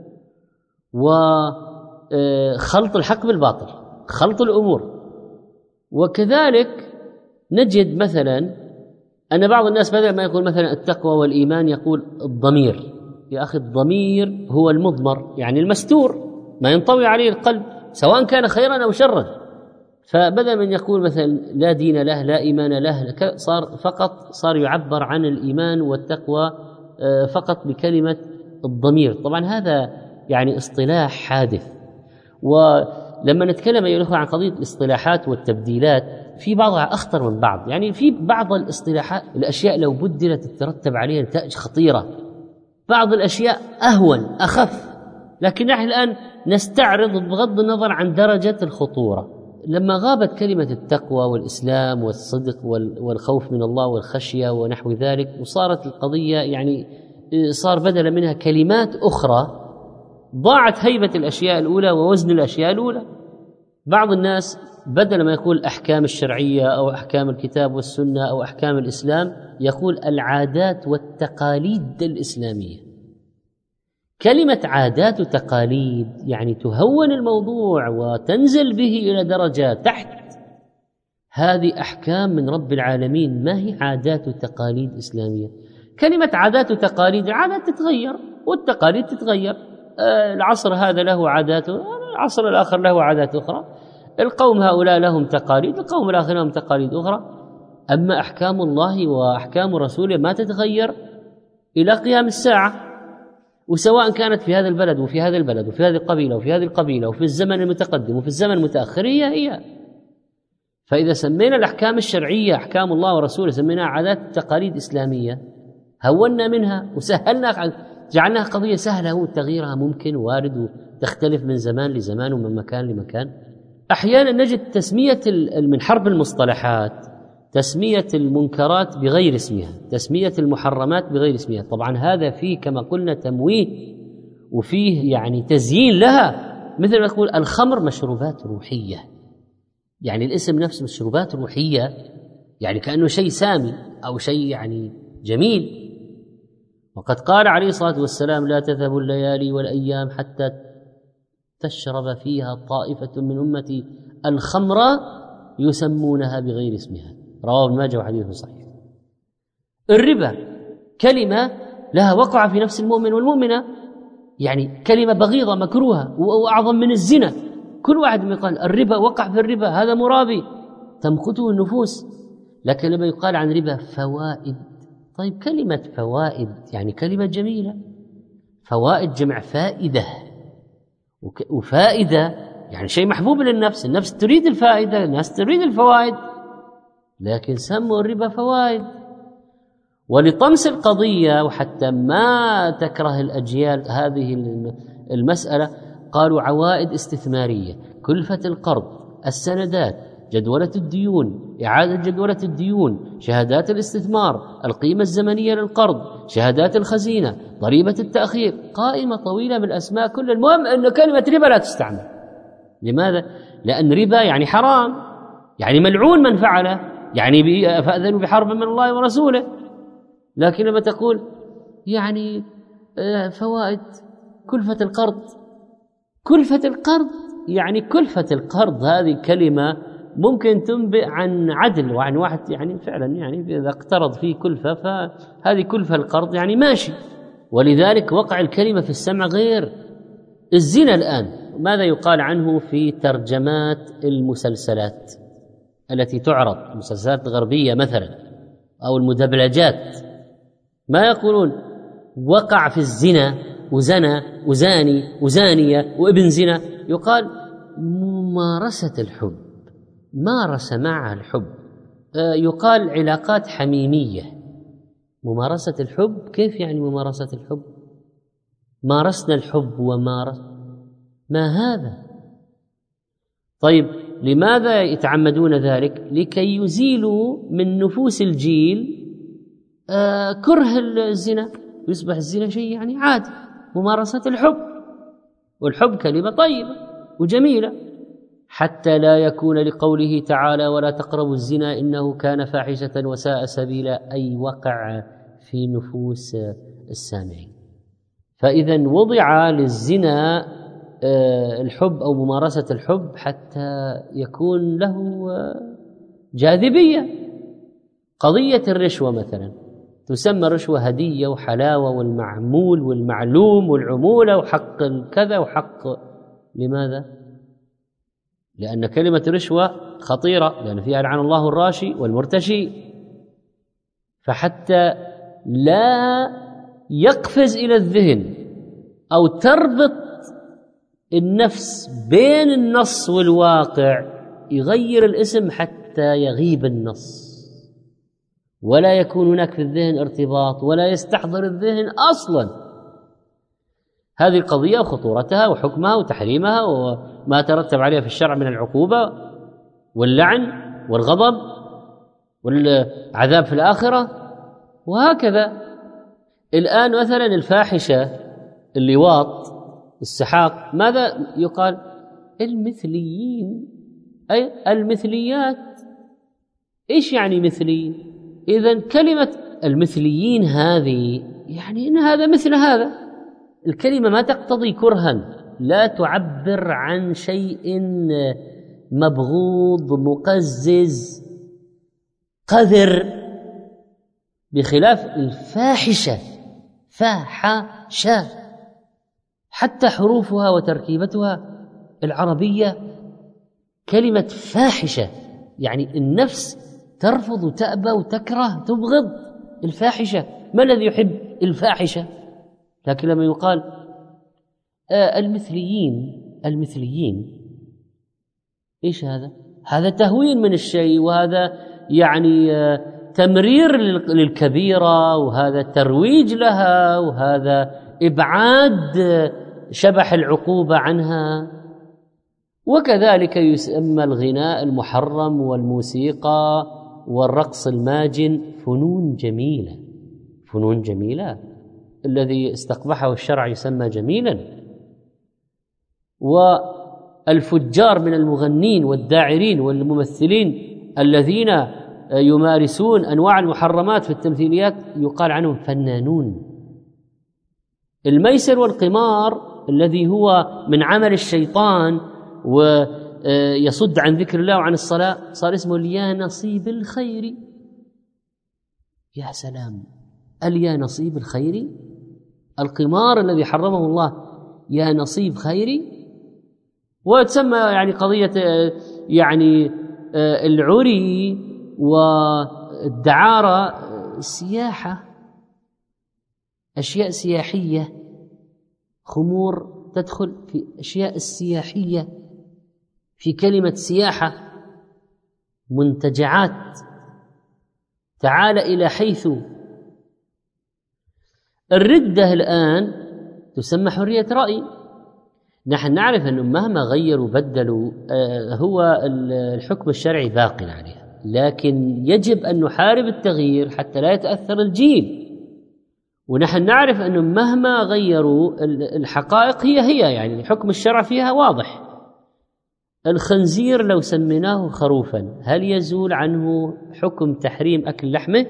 وخلط الحق بالباطل، خلط الأمور. وكذلك نجد مثلا أن بعض الناس بدل ما يقول مثلا التقوى والإيمان يقول الضمير. يا أخي الضمير هو المضمر، يعني المستور ما ينطوي عليه القلب سواء كان خيرا أو شرا. فبدل من يقول مثلا لا دين له لا إيمان له، صار يعبر عن الإيمان والتقوى فقط بكلمة الضمير. طبعا هذا يعني اصطلاح حادث. ولما نتكلم أيها الأخوة عن قضية الاصطلاحات والتبديلات، في بعضها أخطر من بعض. يعني في بعض الاصطلاحات الأشياء لو بدلت تترتب عليها نتائج خطيرة، بعض الأشياء أهون أخف، لكن نحن الآن نستعرض بغض النظر عن درجة الخطورة. لما غابت كلمة التقوى والإسلام والصدق والخوف من الله والخشية ونحو ذلك، وصارت القضية يعني صار بدلا منها كلمات أخرى، ضاعت هيبة الأشياء الأولى ووزن الأشياء الأولى. بعض الناس بدل ما يقول أحكام الشرعية أو أحكام الكتاب والسنة أو أحكام الإسلام يقول العادات والتقاليد الإسلامية. كلمة عادات وتقاليد يعني تهون الموضوع وتنزل به إلى درجة تحت. هذه أحكام من رب العالمين، ما هي عادات وتقاليد إسلامية. كلمة عادات وتقاليد، العادات تتغير والتقاليد تتغير. العصر هذا له عاداته، العصر الآخر له عادات أخرى، القوم هؤلاء لهم تقاليد، القوم الآخر لهم تقاليد أخرى. أما أحكام الله وأحكام رسوله ما تتغير إلى قيام الساعة، وسواء كانت في هذا البلد وفي هذا البلد وفي هذه القبيلة وفي هذه القبيلة وفي الزمن المتقدم وفي الزمن المتأخر هي. فإذا سمينا الأحكام الشرعية أحكام الله ورسوله سميناها عادات تقاليد إسلامية، هونا منها وسهلنا، جعلناها قضية سهلة وتغييرها ممكن وارد تختلف من زمان لزمان ومن مكان لمكان. أحيانا نجد تسمية من حرب المصطلحات تسمية المنكرات بغير اسمها، تسمية المحرمات بغير اسمها. طبعا هذا فيه كما قلنا تمويه وفيه يعني تزيين لها، مثل ما تقول الخمر مشروبات روحية، يعني الاسم نفسه مشروبات روحية، يعني كأنه شيء سامي أو شيء يعني جميل. وقد قال عليه الصلاة والسلام: لا تذهب الليالي والأيام حتى تشرب فيها طائفة من أمتي الخمر يسمونها بغير اسمها، رواه ابن ماجه وحديث صحيح. الربا كلمة لها وقع في نفس المؤمن والمؤمنة، يعني كلمة بغيضة مكروهة وأعظم من الزنا. كل واحد يقال الربا وقع في الربا، هذا مرابي تمقته النفوس. لكن لما يقال عن ربا فوائد، طيب كلمة فوائد يعني كلمة جميلة، فوائد جمع فائدة، وفائدة يعني شيء محبوب للنفس، النفس تريد الفائدة، الناس تريد الفوائد، لكن سموا الربا فوائد. ولطمس القضية وحتى ما تكره الأجيال هذه المسألة قالوا عوائد استثمارية، كلفة القرض، السندات، جدولة الديون، إعادة جدولة الديون، شهادات الاستثمار، القيمة الزمنية للقرض، شهادات الخزينة، ضريبة التأخير، قائمة طويلة بالأسماء. كل المهم أن كلمة ربا لا تستعمل. لماذا؟ لأن ربا يعني حرام، يعني ملعون من فعله، يعني فأذنوا بحرب من الله ورسوله. لكن لما تقول يعني فوائد، كلفة القرض، كلفة القرض يعني كلفة القرض هذه كلمة ممكن تنبئ عن عدل وعن واحد يعني فعلا يعني إذا اقترض فيه كلفة فهذه كلفة القرض يعني ماشي. ولذلك وقع الكلمة في السمع غير. الزنا الآن ماذا يقال عنه في ترجمات المسلسلات التي تعرض، المسلسلات الغربية مثلا أو المدبلجات؟ ما يقولون وقع في الزنا وزنى وزاني وزانية وابن زنا، يقال ممارسة الحب، مارس معها الحب. يقال علاقات حميمية. ممارسة الحب، كيف يعني ممارسة الحب؟ مارسنا الحب ومارس، ما هذا؟ طيب لماذا يتعمدون ذلك؟ لكي يزيلوا من نفوس الجيل كره الزنا، يصبح الزنا شيء يعني عادي. ممارسة الحب، والحب كلمة طيبة وجميلة، حتى لا يكون لقوله تعالى ولا تقربوا الزنا إنه كان فاحشة وساء سبيلا، أي وقع في نفوس السامعين. فإذا وضع للزنا الحب أو ممارسة الحب حتى يكون له جاذبية. قضية الرشوة مثلا تسمى رشوة هدية وحلاوة والمعمول والمعلوم والعمولة وحق الكذا وحق. لماذا؟ لأن كلمة رشوة خطيرة، لأن فيها لعن الله الراشي والمرتشي. فحتى لا يقفز إلى الذهن أو تربط النفس بين النص والواقع، يغير الاسم حتى يغيب النص ولا يكون هناك في الذهن ارتباط ولا يستحضر الذهن أصلا هذه القضية وخطورتها وحكمها وتحريمها وما ترتب عليها في الشرع من العقوبة واللعن والغضب والعذاب في الآخرة وهكذا. الآن مثلا الفاحشة، اللواط، السحاق، ماذا يقال؟ المثليين، أي المثليات. إيش يعني مثلي؟ إذن كلمة المثليين هذه يعني إن هذا مثل هذا. الكلمة ما تقتضي كرها، لا تعبر عن شيء مبغوض مقزز قذر، بخلاف الفاحشة، فاحشة، حتى حروفها وتركيبتها العربية كلمة فاحشة يعني النفس ترفض وتأبى وتكره تبغض الفاحشة. ما الذي يحب الفاحشة؟ لكن لما يقال المثليين إيش هذا؟ هذا تهوين من الشيء، وهذا يعني تمرير للكبيرة، وهذا ترويج لها، وهذا إبعاد شبح العقوبة عنها. وكذلك يسمى الغناء المحرم والموسيقى والرقص الماجن فنون جميلة. فنون جميلة، الذي استقبحه الشرع يسمى جميلا. والفجار من المغنين والداعرين والممثلين الذين يمارسون أنواع المحرمات في التمثيليات يقال عنهم فنانون. الميسر والقمار الذي هو من عمل الشيطان ويصد عن ذكر الله وعن الصلاة صار اسمه اليا نصيب الخير. يا سلام، اليا نصيب الخير، القمار الذي حرمه الله يا نصيب خيري. وتسمى يعني قضية يعني العري والدعارة سياحة، أشياء سياحية، خمور تدخل في أشياء السياحية في كلمة سياحة، منتجعات. تعال إلى حيث الردة الآن تسمى حرية رأي. نحن نعرف أنه مهما غيروا بدلوا هو الحكم الشرعي باق عليها، لكن يجب أن نحارب التغيير حتى لا يتأثر الجيل. ونحن نعرف أنه مهما غيروا الحقائق هي يعني الحكم الشرعي فيها واضح. الخنزير لو سميناه خروفا هل يزول عنه حكم تحريم أكل لحمه؟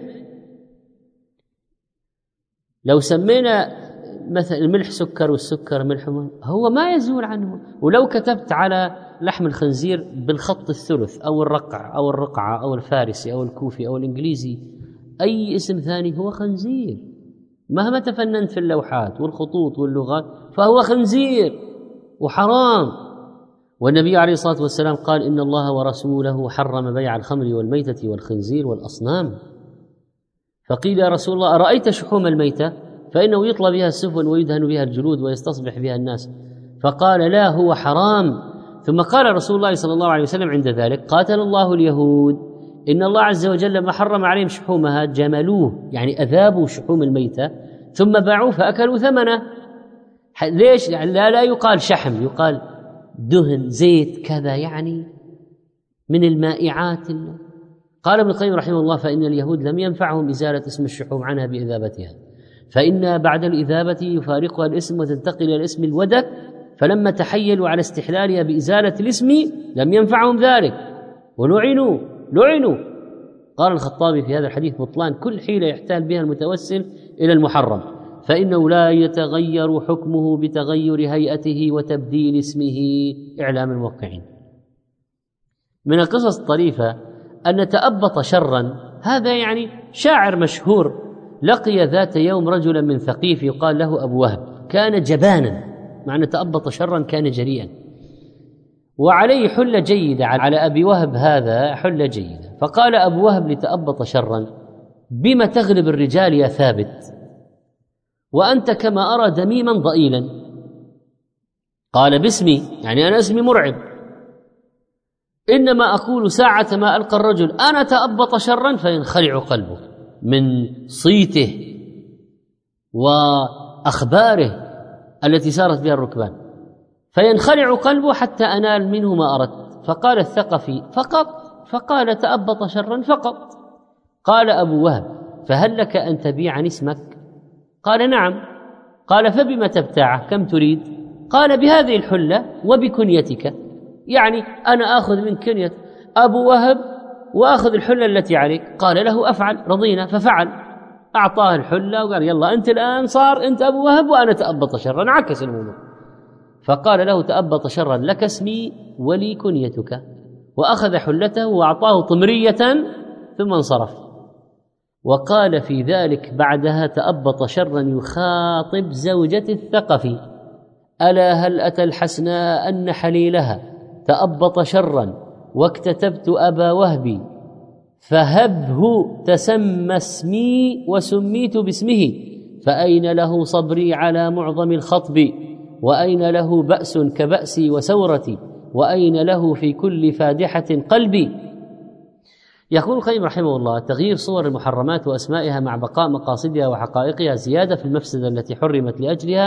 لو سمينا مثلا الملح سكر والسكر ملح هو ما يزول عنه. ولو كتبت على لحم الخنزير بالخط الثلث أو الرقع أو الرقعة أو الفارسي أو الكوفي أو الإنجليزي أي اسم ثاني هو خنزير، مهما تفننت في اللوحات والخطوط واللغات فهو خنزير وحرام. والنبي عليه الصلاة والسلام قال إن الله ورسوله حرم بيع الخمر والميتة والخنزير والأصنام. فقيل يا رسول الله أرأيت شحوم الميتة فإنه يطلى بها السفن ويدهن بها الجلود ويستصبح بها الناس، فقال لا هو حرام. ثم قال رسول الله صلى الله عليه وسلم عند ذلك قاتل الله اليهود إن الله عز وجل لما حرم عليهم شحومها جملوه، يعني أذابوا شحوم الميتة ثم باعوه فأكلوا ثمنه. ليش؟ لا يقال شحم، يقال دهن زيت كذا، يعني من المائعات. قال ابن القيم رحمه الله فإن اليهود لم ينفعهم إزالة اسم الشحوم عنها بإذابتها، فإن بعد الإذابة يفارقها الاسم وتنتقل إلى الاسم الودك، فلما تحيلوا على استحلالها بإزالة الاسم لم ينفعهم ذلك ولعنوا. قال الخطابي في هذا الحديث بطلان كل حيلة يحتال بها المتوسل إلى المحرم، فإنه لا يتغير حكمه بتغير هيئته وتبديل اسمه. إعلام الموقعين. من القصص الطريفة أن تأبط شرا، هذا يعني شاعر مشهور لقي ذات يوم رجلا من ثقيف يقال له أبو وهب، كان جبانا، معنى تأبط شرا كان جريئا، وعليه حلة جيدة، على أبي وهب هذا حلة جيدة. فقال أبو وهب لتأبط شرا بما تغلب الرجال يا ثابت وأنت كما أرى دميما ضئيلا؟ قال باسمي، يعني أنا اسمي مرعب، إنما أقول ساعة ما ألقى الرجل أنا تأبط شرا فينخلع قلبه من صيته وأخباره التي سارت بها الركبان، فينخلع قلبه حتى أنال منه ما أردت. فقال الثقفي فقط، فقال تأبط شرا فقط. قال أبو وهب فهل لك أن تبيعني اسمك؟ قال نعم. قال فبما تبتاعه؟ كم تريد؟ قال بهذه الحلة وبكنيتك، يعني أنا آخذ من كنية أبو وهب وأخذ الحلة التي عليك. قال له أفعل، رضينا. ففعل، أعطاه الحلة وقال يلا أنت الآن صار أنت أبو وهب وأنا تأبط شرا، عكس الموضوع. فقال له تأبط شرا لك اسمي ولي كنيتك، وأخذ حلته وأعطاه طمرية ثم انصرف. وقال في ذلك بعدها تأبط شرا يخاطب زوجة الثقفي ألا هل أتى الحسناء أن حليلها تأبط شرا واكتتبت أبا وهبي فهبه تسمى اسمي وسميت باسمه، فأين له صبري على معظم الخطب، وأين له بأس كبأسي وسورتي، وأين له في كل فادحة قلبي. يقول القيم رحمه الله تغيير صور المحرمات وأسمائها مع بقاء مقاصدها وحقائقها زيادة في المفسدة التي حرمت لأجلها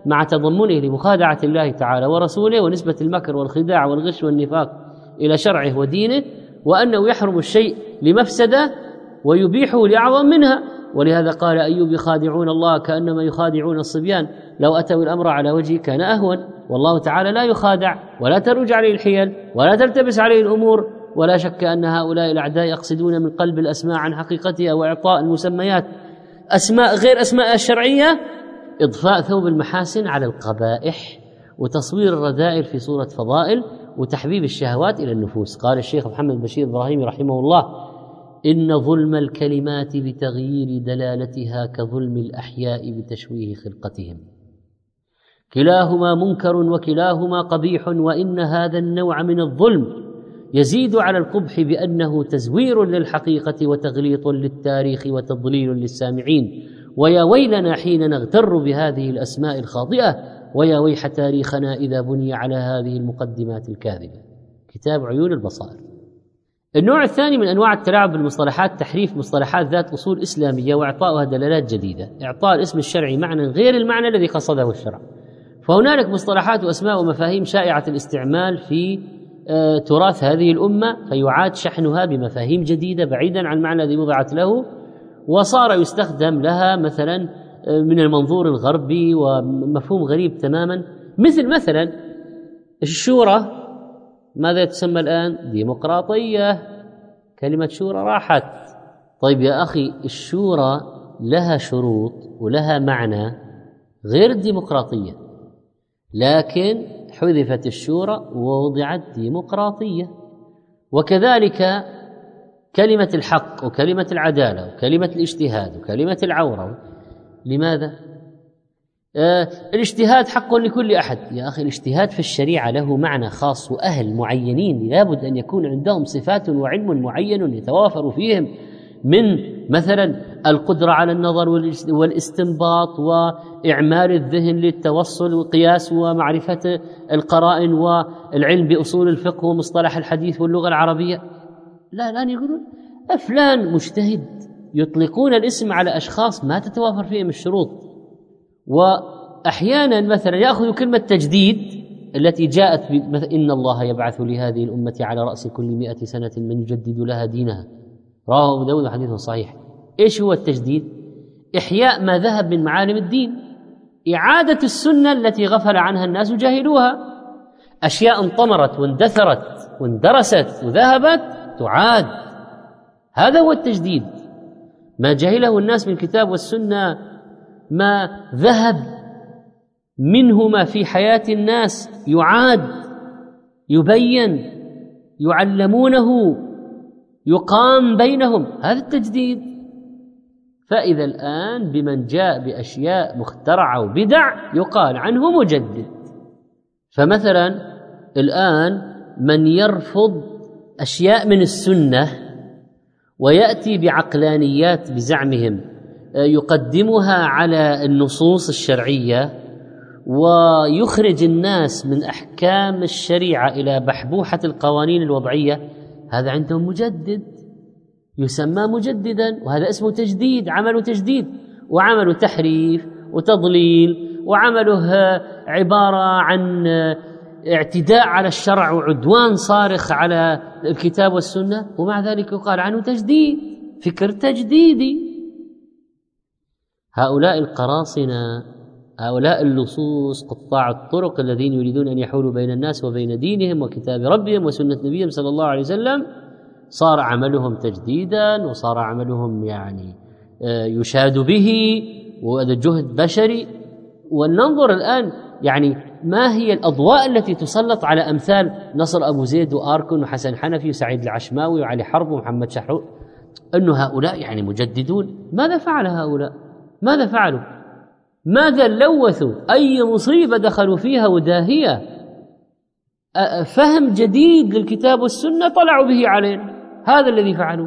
مع تضمنه لمخادعة الله تعالى ورسوله ونسبة المكر والخداع والغش والنفاق إلى شرعه ودينه، وأنه يحرم الشيء لمفسدة ويبيحه لأعظم منها. ولهذا قال أيوب: يخادعون الله كأنما يخادعون الصبيان، لو أتوا الأمر على وجهه كان أهون. والله تعالى لا يخادع ولا تروج عليه الحيل ولا تلتبس عليه الأمور. ولا شك أن هؤلاء الأعداء يقصدون من قلب الأسماء عن حقيقتها وإعطاء المسميات أسماء غير أسماء الشرعية، إضفاء ثوب المحاسن على القبائح، وتصوير الرذائل في صورة فضائل، وتحبيب الشهوات إلى النفوس. قال الشيخ محمد بشير إبراهيم رحمه الله: إن ظلم الكلمات بتغيير دلالتها كظلم الأحياء بتشويه خلقتهم، كلاهما منكر وكلاهما قبيح، وإن هذا النوع من الظلم يزيد على القبح بأنه تزوير للحقيقة وتغليط للتاريخ وتضليل للسامعين. ويا ويلنا حين نغتر بهذه الأسماء الخاطئة، ويا ويح تاريخنا إذا بني على هذه المقدمات الكاذبة. كتاب عيون البصائر. النوع الثاني من أنواع التلاعب بالمصطلحات تحريف مصطلحات ذات أصول إسلامية وإعطاؤها دلالات جديدة، إعطاء الاسم الشرعي معنى غير المعنى الذي قصده الشرع. فهنالك مصطلحات وأسماء ومفاهيم شائعة الاستعمال في تراث هذه الأمة، فيعاد شحنها بمفاهيم جديدة بعيدا عن المعنى الذي وضعت له، وصار يستخدم لها مثلا من المنظور الغربي ومفهوم غريب تماما. مثلا الشورى، ماذا تسمى الآن؟ ديمقراطية. كلمة شورى راحت. طيب يا أخي، الشورى لها شروط ولها معنى غير الديمقراطية، لكن حذفت الشورى ووضعت ديمقراطية. وكذلك كلمة الحق وكلمة العدالة وكلمة الاجتهاد وكلمة العورة. لماذا؟ الاجتهاد حق لكل أحد. يا أخي، الاجتهاد في الشريعة له معنى خاص، وأهل معينين لابد أن يكون عندهم صفات وعلم معين يتوافر فيهم، من مثلا القدرة على النظر والاستنباط وإعمال الذهن للتوصل وقياس ومعرفة القرائن والعلم بأصول الفقه ومصطلح الحديث واللغة العربية. لا يقولون فلان مجتهد، يطلقون الاسم على أشخاص ما تتوافر فيهم الشروط. وأحيانا مثلا يأخذ كلمة تجديد التي جاءت إن الله يبعث لهذه الأمة على رأس كل 100 سنة من يجدد لها دينها، رواه أبو داود حديث صحيح. إيش هو التجديد؟ إحياء ما ذهب من معالم الدين، إعادة السنة التي غفل عنها الناس وجاهلوها. أشياء انطمرت واندثرت واندرست وذهبت تعاد، هذا هو التجديد. ما جهله الناس من الكتاب والسنة، ما ذهب منهما في حياة الناس يعاد، يبين، يعلمونه، يقام بينهم، هذا التجديد. فإذا الآن بمن جاء بأشياء مخترعة وبدع يقال عنه مجدد. فمثلا الآن من يرفض أشياء من السنة ويأتي بعقلانيات بزعمهم يقدمها على النصوص الشرعية ويخرج الناس من أحكام الشريعة إلى بحبوحة القوانين الوضعية، هذا عندهم مجدد، يسمى مجددا، وهذا اسمه تجديد. عمله تجديد، وعمله تحريف وتضليل، وعمله عبارة عن اعتداء على الشرع وعدوان صارخ على الكتاب والسنة، ومع ذلك يقال عنه تجديد، فكر تجديدي. هؤلاء القراصنة، هؤلاء اللصوص قطاع الطرق الذين يريدون أن يحولوا بين الناس وبين دينهم وكتاب ربهم وسنة نبيهم صلى الله عليه وسلم، صار عملهم تجديدا، وصار عملهم يعني يشاد به، وهذا جهد بشري. وننظر الآن يعني ما هي الأضواء التي تسلط على أمثال نصر أبو زيد وآركون وحسن حنفي وسعيد العشماوي وعلي حرب ومحمد شحرور، أنه هؤلاء يعني مجددون. ماذا فعل هؤلاء؟ ماذا فعلوا؟ ماذا لوثوا؟ أي مصيبة دخلوا فيها وداهية؟ فهم جديد للكتاب والسنة طلعوا به علينا، هذا الذي فعلوا.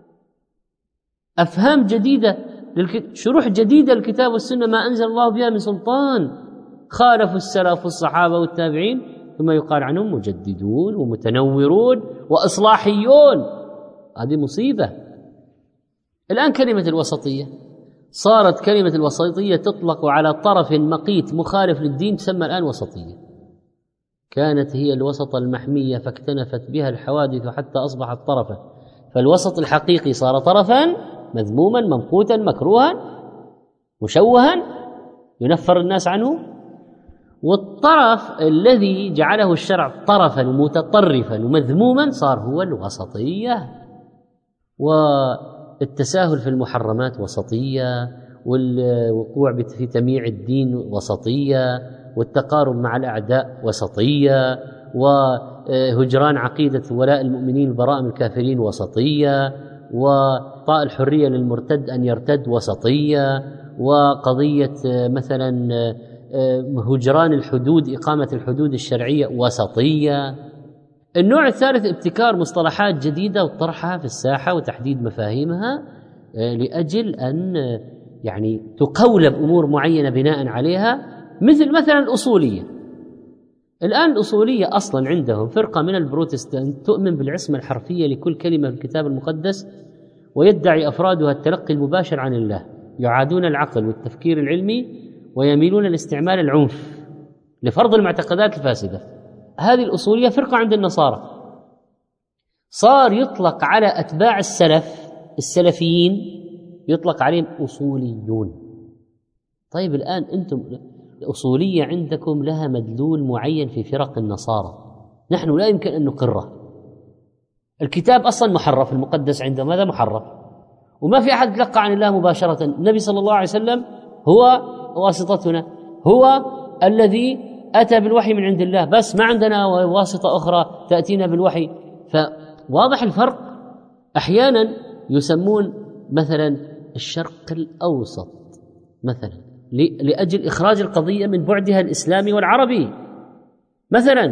أفهام جديدة، شروح جديدة للكتاب والسنة ما أنزل الله بها من سلطان، خالفوا السلف والصحابة والتابعين، ثم يقال عنهم مجددون ومتنورون وإصلاحيون. هذه مصيبة. الآن كلمة الوسطية، صارت كلمة الوسطية تطلق على طرف مقيت مخالف للدين، تسمى الآن وسطية. كانت هي الوسط المحمية فاكتنفت بها الحوادث حتى أصبحت طرفا، فالوسط الحقيقي صار طرفا مذموما ممقوتا مكروها مشوها ينفر الناس عنه، والطرف الذي جعله الشرع طرفا متطرفا ومذموما صار هو الوسطية. والتساهل في المحرمات وسطية، والوقوع في تمييع الدين وسطية، والتقارب مع الأعداء وسطية، وهجران عقيدة ولاء المؤمنين البراء من الكافرين وسطية، وإعطاء الحرية للمرتد أن يرتد وسطية، وقضية مثلا هجران الحدود إقامة الحدود الشرعية وسطية. النوع الثالث ابتكار مصطلحات جديدة وطرحها في الساحة وتحديد مفاهيمها لأجل أن يعني تقولب أمور معينة بناء عليها، مثلا الأصولية. الآن الأصولية أصلا عندهم فرقة من البروتستانت تؤمن بالعصمة الحرفية لكل كلمة في الكتاب المقدس، ويدعي أفرادها التلقي المباشر عن الله، يعادون العقل والتفكير العلمي ويميلون لاستعمال العنف لفرض المعتقدات الفاسدة. هذه الأصولية فرقة عند النصارى. صار يطلق على أتباع السلفيين يطلق عليهم أصوليون. طيب الآن أنتم الأصولية عندكم لها مدلول معين في فرق النصارى، نحن لا يمكن أن نقره. الكتاب أصلا محرف، المقدس عندهم هذا محرف، وما في أحد تلقى عن الله مباشرة. النبي صلى الله عليه وسلم هو واسطتنا، هو الذي أتى بالوحي من عند الله، بس ما عندنا واسطة أخرى تأتينا بالوحي. فواضح الفرق. أحيانا يسمون مثلا الشرق الأوسط مثلا لأجل إخراج القضية من بعدها الإسلامي والعربي مثلا،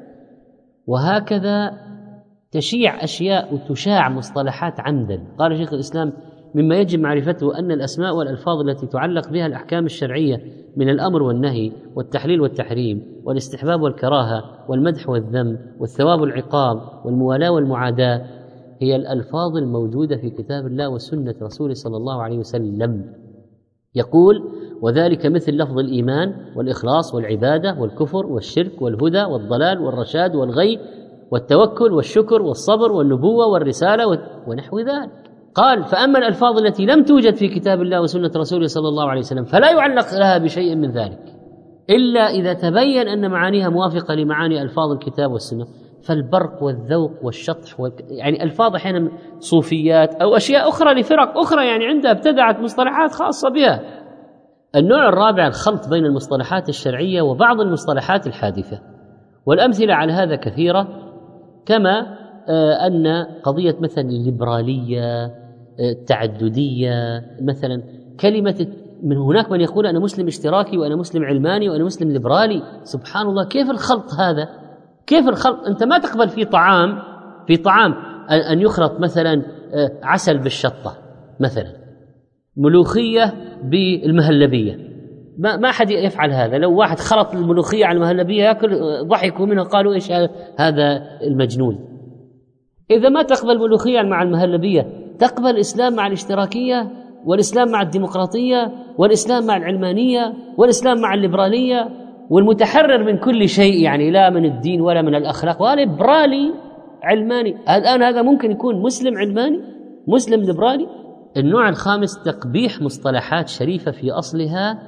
وهكذا تشيع أشياء وتشاع مصطلحات عمدا. قال شيخ الإسلام: مما يجب معرفته أن الأسماء والألفاظ التي تعلق بها الأحكام الشرعية من الأمر والنهي والتحليل والتحريم والاستحباب والكراهة والمدح والذم والثواب والعقاب والموالاة والمعاداة هي الألفاظ الموجودة في كتاب الله وسنة رسوله صلى الله عليه وسلم. يقول: وذلك مثل لفظ الإيمان والإخلاص والعبادة والكفر والشرك والهدى والضلال والرشاد والغي والتوكل والشكر والصبر والنبوة والرسالة ونحو ذلك. قال: فأما الألفاظ التي لم توجد في كتاب الله وسنة رسوله صلى الله عليه وسلم فلا يعلق لها بشيء من ذلك إلا إذا تبين أن معانيها موافقة لمعاني ألفاظ الكتاب والسنة، فالبرق والذوق والشطح يعني ألفاظ أحيانا صوفيات أو أشياء أخرى لفرق أخرى يعني عندها ابتدعت مصطلحات خاصة بها. النوع الرابع الخلط بين المصطلحات الشرعية وبعض المصطلحات الحادثة، والأمثلة على هذا كثيرة، كما أن قضية مثلا الليبرالية، التعددية مثلا، كلمة من هناك من يقول أنا مسلم اشتراكي وأنا مسلم علماني وأنا مسلم ليبرالي. سبحان الله، كيف الخلط هذا؟ كيف الخلط؟ أنت ما تقبل في طعام أن يخلط مثلا عسل بالشطة مثلا، ملوخية بالمهلبية، ما حد يفعل هذا. لو واحد خلط الملوخية على المهلبية يأكل، ضحكوا منه قالوا إيش هذا المجنون. إذا ما تقبل ملوخية مع المهلبية، تقبل الإسلام مع الاشتراكية، والإسلام مع الديمقراطية، والإسلام مع العلمانية، والإسلام مع الليبرالية، والمتحرر من كل شيء يعني لا من الدين ولا من الأخلاق، وليبرالي علماني. الآن هذا ممكن يكون مسلم علماني، مسلم ليبرالي. النوع الخامس تقبيح مصطلحات شريفة في أصلها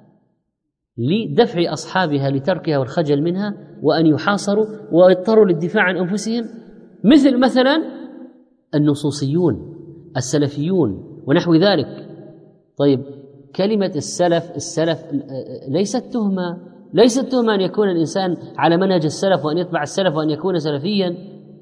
لدفع أصحابها لتركها والخجل منها وأن يحاصروا ويضطروا للدفاع عن أنفسهم، مثلا النصوصيون، السلفيون ونحو ذلك. طيب كلمة السلف ليست تهمة أن يكون الإنسان على منهج السلف وأن يتبع السلف وأن يكون سلفيا،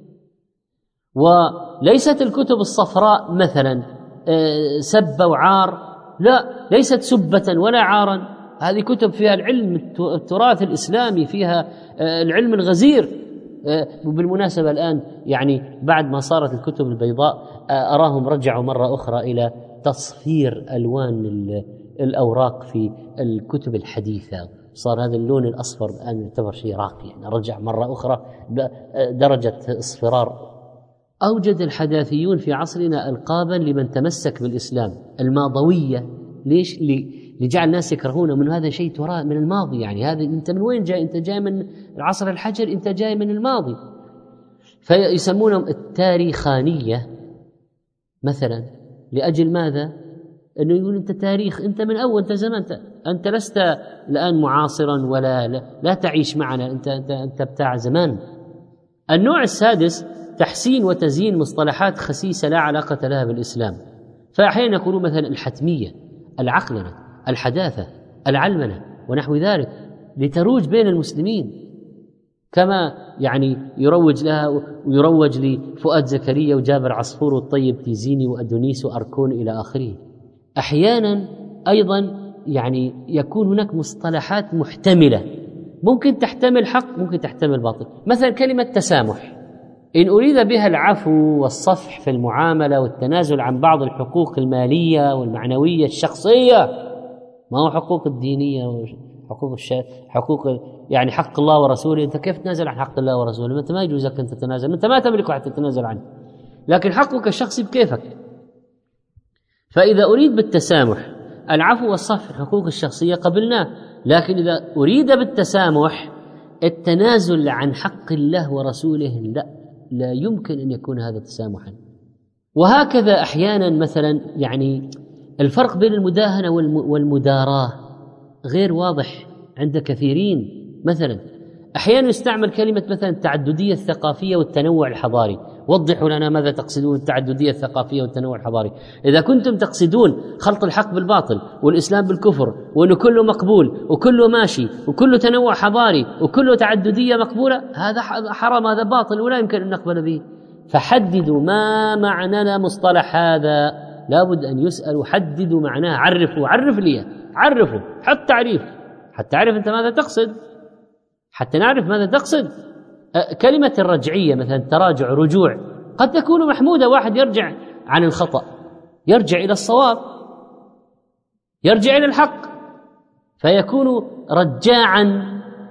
وليست الكتب الصفراء مثلا سب وعار، لا، ليست سبة ولا عارا. هذه كتب فيها العلم التراث الإسلامي، فيها العلم الغزير. وبالمناسبة الآن يعني بعد ما صارت الكتب البيضاء أراهم رجعوا مرة أخرى إلى تصفير ألوان الأوراق في الكتب الحديثة، صار هذا اللون الأصفر الآن يعتبر شيء راقي، يعني رجع مرة أخرى درجة اصفرار. أوجد الحداثيون في عصرنا ألقابا لمن تمسك بالإسلام: الماضوية، ليش؟ لجعل الناس يكرهونه من هذا شيء تراه من الماضي. يعني هذا أنت من وين جاي؟ أنت جاي من العصر الحجر، أنت جاي من الماضي. فيسمونهم التاريخانية مثلا. لأجل ماذا؟ أنه يقول أنت تاريخ، أنت من أول، أنت زمان، أنت لست الآن معاصرا ولا لا تعيش معنا، أنت بتاع زمان. النوع السادس تحسين وتزيين مصطلحات خسيسة لا علاقة لها بالإسلام. فأحيانا يقولون مثلا الحتمية، العقلنة، الحداثة، العلمنة ونحو ذلك، لتروج بين المسلمين، كما يعني يروج لها ويروج لفؤاد زكريا وجابر عصفور والطيب تيزيني وأدونيس وأركون إلى آخره. أحيانا أيضا يعني يكون هناك مصطلحات محتملة، ممكن تحتمل حق، ممكن تحتمل باطل. مثلا كلمة تسامح، إن أريد بها العفو والصفح في المعاملة والتنازل عن بعض الحقوق المالية والمعنوية الشخصية، ما هو حقوق الدينية حقوق يعني حق الله ورسوله. أنت كيف تنازل عن حق الله ورسوله؟ أنت ما يجوز لك أن تتنازل، أنت ما تملك حتى تتنازل عنه، لكن حقك الشخصي بكيفك. فإذا أريد بالتسامح العفو والصفح الحقوق الشخصية قبلناه، لكن إذا أريد بالتسامح التنازل عن حق الله ورسوله، لا يمكن أن يكون هذا تسامحا. وهكذا أحيانا مثلا يعني الفرق بين المداهنة والمداراة غير واضح عند كثيرين. مثلا أحيانا يستعمل كلمة مثلا التعددية الثقافية والتنوع الحضاري. وضحوا لنا ماذا تقصدون التعددية الثقافية والتنوع الحضاري. إذا كنتم تقصدون خلط الحق بالباطل والإسلام بالكفر، وأنه كله مقبول وكله ماشي وكله تنوع حضاري وكله تعددية مقبولة، هذا حرام، هذا باطل ولا يمكن أن نقبل به. فحددوا ما معنى مصطلح هذا، لابد أن يسألوا، حددوا معناه، عرف لي، حط تعريف حتى تعرف أنت ماذا تقصد، حتى نعرف ماذا تقصد. كلمة الرجعية مثلا تراجع، رجوع، قد تكون محمودة، واحد يرجع عن الخطأ، يرجع إلى الصواب، يرجع إلى الحق، فيكون رجاعا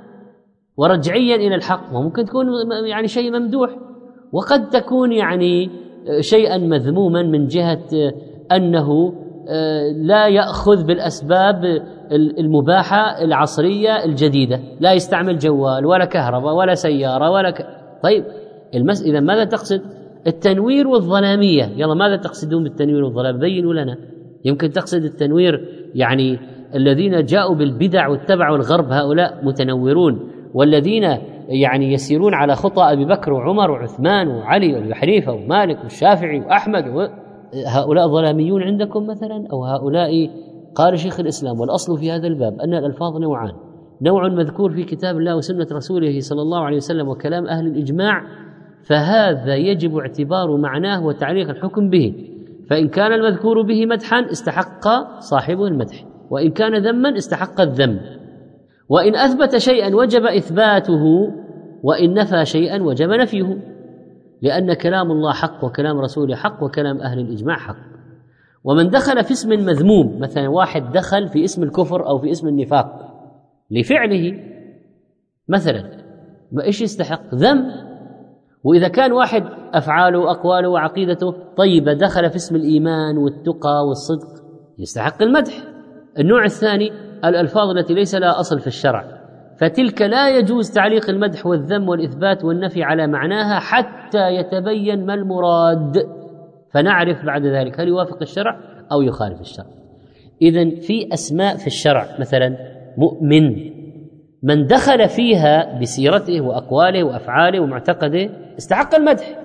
ورجعيا إلى الحق. وممكن تكون يعني شيء ممدوح، وقد تكون يعني شيئا مذموما من جهة أنه لا يأخذ بالأسباب المباحة العصرية الجديدة، لا يستعمل جوال ولا كهرباء ولا سيارة طيب إذا ماذا تقصد؟ التنوير والظلامية. يلا ماذا تقصدون بالتنوير والظلام؟ بينوا لنا. يمكن تقصد التنوير يعني الذين جاءوا بالبدع واتبعوا الغرب، هؤلاء متنورون، والذين يعني يسيرون على خطى أبي بكر وعمر وعثمان وعلي وأبي حنيفة ومالك والشافعي وأحمد، هؤلاء ظلاميون عندكم مثلا؟ أو هؤلاء؟ قال شيخ الإسلام: والأصل في هذا الباب أن الألفاظ نوعان، نوع مذكور في كتاب الله وسنة رسوله صلى الله عليه وسلم وكلام أهل الإجماع، فهذا يجب اعتبار معناه وتعليق الحكم به، فإن كان المذكور به مدحا استحق صاحبه المدح، وإن كان ذما استحق الذم، وإن أثبت شيئا وجب إثباته، وإن نفى شيئا وجب نفيه، لأن كلام الله حق وكلام رسوله حق وكلام أهل الإجماع حق. ومن دخل في اسم مذموم، مثلا واحد دخل في اسم الكفر أو في اسم النفاق لفعله مثلا، إيش يستحق؟ ذم. وإذا كان واحد أفعاله وأقواله وعقيدته طيبة دخل في اسم الإيمان والتقى والصدق، يستحق المدح. النوع الثاني الألفاظ التي ليس لها أصل في الشرع، فتلك لا يجوز تعليق المدح والذم والإثبات والنفي على معناها حتى يتبين ما المراد، فنعرف بعد ذلك هل يوافق الشرع أو يخالف الشرع. إذن في أسماء في الشرع مثلا مؤمن، من دخل فيها بسيرته وأقواله وأفعاله ومعتقده استحق المدح.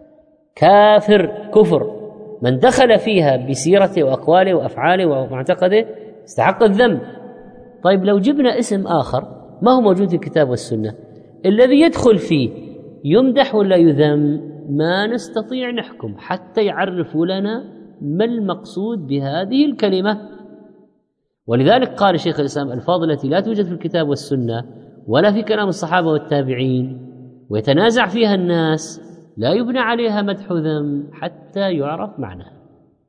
كافر، كفر، من دخل فيها بسيرته وأقواله وأفعاله ومعتقده استحق الذم. طيب لو جبنا اسم آخر ما هو موجود في الكتاب والسنة، الذي يدخل فيه يمدح ولا يذم؟ ما نستطيع نحكم حتى يعرفوا لنا ما المقصود بهذه الكلمة. ولذلك قال شيخ الإسلام: الألفاظ التي لا توجد في الكتاب والسنة ولا في كلام الصحابة والتابعين ويتنازع فيها الناس لا يبنى عليها مدح ذم حتى يعرف معناها.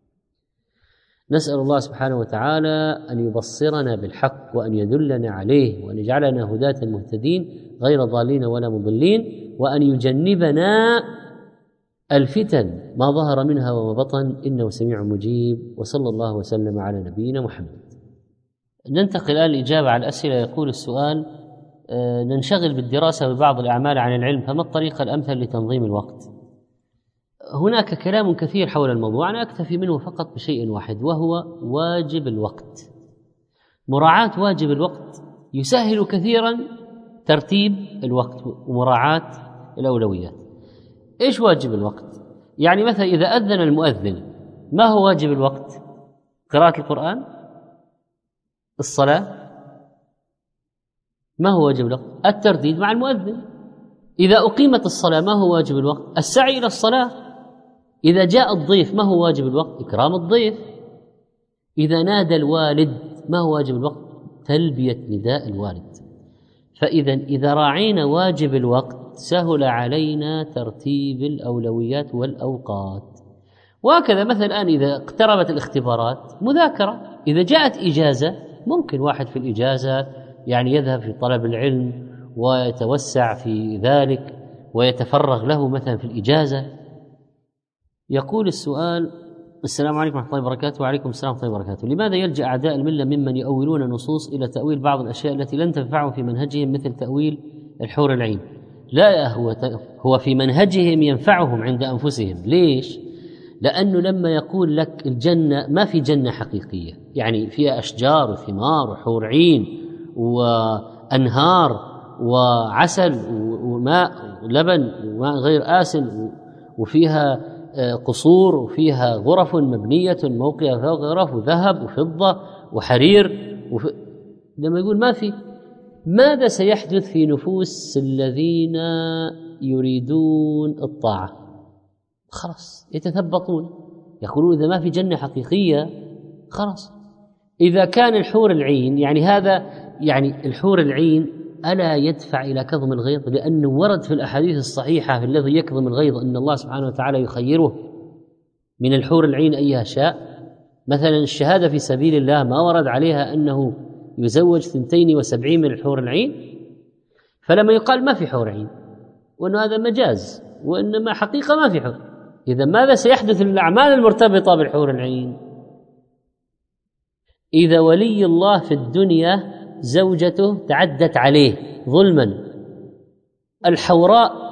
نسأل الله سبحانه وتعالى أن يبصرنا بالحق وأن يدلنا عليه وأن يجعلنا هداة مهتدين غير ضالين ولا مضلين، وأن يجنبنا الفتن ما ظهر منها وما بطن إنه سميع مجيب. وصلى الله وسلم على نبينا محمد. ننتقل الآن للإجابة على الأسئلة. يقول السؤال: ننشغل بالدراسة وبعض الأعمال عن العلم، فما الطريقة الأمثل لتنظيم الوقت؟ هناك كلام كثير حول الموضوع، أنا أكتفي منه فقط بشيء واحد، وهو واجب الوقت. مراعاة واجب الوقت يسهل كثيرا ترتيب الوقت ومراعاة الأولويات. إيش واجب الوقت؟ يعني مثلا إذا أذن المؤذن، ما هو واجب الوقت؟ قراءة القرآن، الصلاة. ما هو واجب الوقت؟ الترديد مع المؤذن. إذا أقيمت الصلاة ما هو واجب الوقت؟ السعي إلى الصلاة. إذا جاء الضيف ما هو واجب الوقت؟ إكرام الضيف. إذا نادى الوالد ما هو واجب الوقت؟ تلبية نداء الوالد. فإذا راعينا واجب الوقت سهل علينا ترتيب الأولويات والأوقات. وهكذا مثلا الآن إذا اقتربت الاختبارات، مذاكرة. إذا جاءت إجازة، ممكن واحد في الإجازة يعني يذهب في طلب العلم ويتوسع في ذلك ويتفرغ له مثلا في الإجازة. يقول السؤال: السلام عليكم ورحمة الله وبركاته. وعليكم السلام ورحمة الله وبركاته. لماذا يلجأ أعداء الملة ممن يؤولون النصوص إلى تأويل بعض الأشياء التي لن تنفعهم في منهجهم، مثل تأويل الحور العين؟ لا، هو في منهجهم ينفعهم عند أنفسهم. ليش؟ لأنه لما يقول لك الجنة، ما في جنة حقيقية يعني فيها أشجار وثمار وحور عين وأنهار وعسل وماء ولبن وماء غير آسن، وفيها قصور وفيها غرف مبنية موقعها فوق غرف، وذهب وفضة وحرير لما يقول ما في، ماذا سيحدث في نفوس الذين يريدون الطاعة؟ خلاص يتثبطون، يقولون إذا ما في جنة حقيقية خلاص. إذا كان الحور العين، يعني هذا يعني الحور العين ألا يدفع إلى كظم الغيظ؟ لأنه ورد في الأحاديث الصحيحة في الذي يكظم الغيظ أن الله سبحانه وتعالى يخيره من الحور العين أيها شاء. مثلا الشهادة في سبيل الله ما ورد عليها أنه يزوج 72 من الحور العين. فلما يقال ما في حور عين وأن هذا مجاز وإنما حقيقة ما في حور، إذا ماذا سيحدث للأعمال المرتبطة بالحور العين؟ إذا ولي الله في الدنيا زوجته تعدت عليه ظلما، الحوراء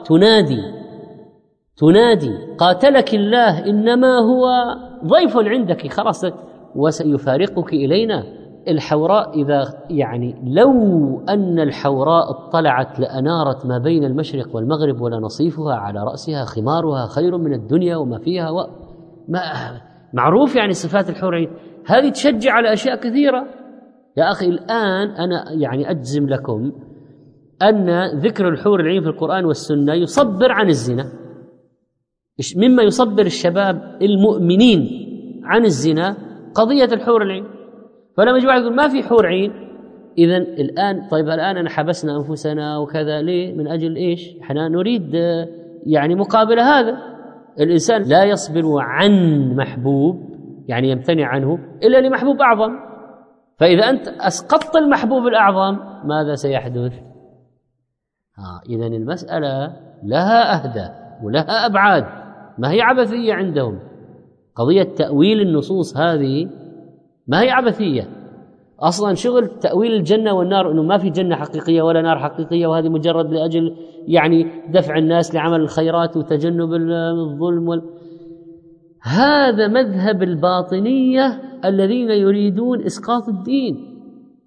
تنادي قاتلك الله إنما هو ضيف عندك خلاص وسيفارقك إلينا. الحوراء إذا يعني لو أن الحوراء اطلعت لأنارت ما بين المشرق والمغرب ولنصيفها على رأسها خمارها خير من الدنيا وما فيها معروف يعني صفات الحور عين هذه تشجع على أشياء كثيرة. يا أخي الآن أنا يعني أجزم لكم أن ذكر الحور العين في القرآن والسنة يصبر عن الزنا، مما يصبر الشباب المؤمنين عن الزنا قضية الحور العين. فلما يجي واحد يقول ما في حور عين، إذن الآن طيب الآن أنا حبسنا أنفسنا وكذا ليه؟ من أجل إيش؟ إحنا نريد يعني مقابل هذا. الإنسان لا يصبر عن محبوب يعني يمتنع عنه إلا لمحبوب أعظم. فإذا أنت أسقطت المحبوب الأعظم ماذا سيحدث؟ إذن المسألة لها أهداف ولها أبعاد، ما هي عبثية عندهم. قضية تأويل النصوص هذه ما هي عبثية أصلا. شغل تأويل الجنة والنار أنه ما في جنة حقيقية ولا نار حقيقية، وهذه مجرد لأجل يعني دفع الناس لعمل الخيرات وتجنب الظلم هذا مذهب الباطنية الذين يريدون إسقاط الدين.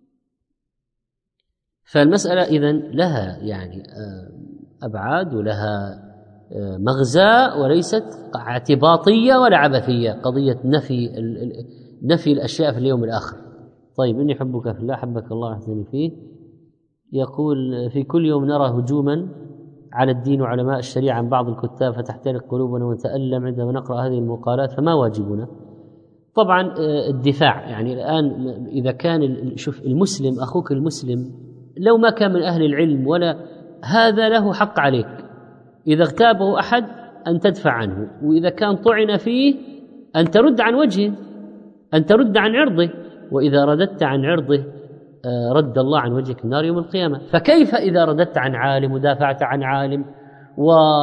فالمسألة إذن لها يعني أبعاد ولها مغزى وليست اعتباطية ولا عبثية. قضية نفي الأشياء في اليوم الآخر. طيب إني حبك في الله حبك الله أحسن فيه. يقول في كل يوم نرى هجوما على الدين وعلماء الشريعة عن بعض الكتاب فتحترق قلوبنا ونتألم عندما نقرأ هذه المقالات، فما واجبنا؟ طبعا الدفاع. يعني الآن إذا كان شوف المسلم أخوك المسلم لو ما كان من أهل العلم ولا هذا له حق عليك، إذا اغتابه أحد أن تدفع عنه، وإذا كان طعن فيه أن ترد عن وجهه، أن ترد عن عرضه، وإذا رددت عن عرضه رد الله عن وجهك النار يوم القيامة. فكيف إذا رددت عن عالم ودافعت عن عالم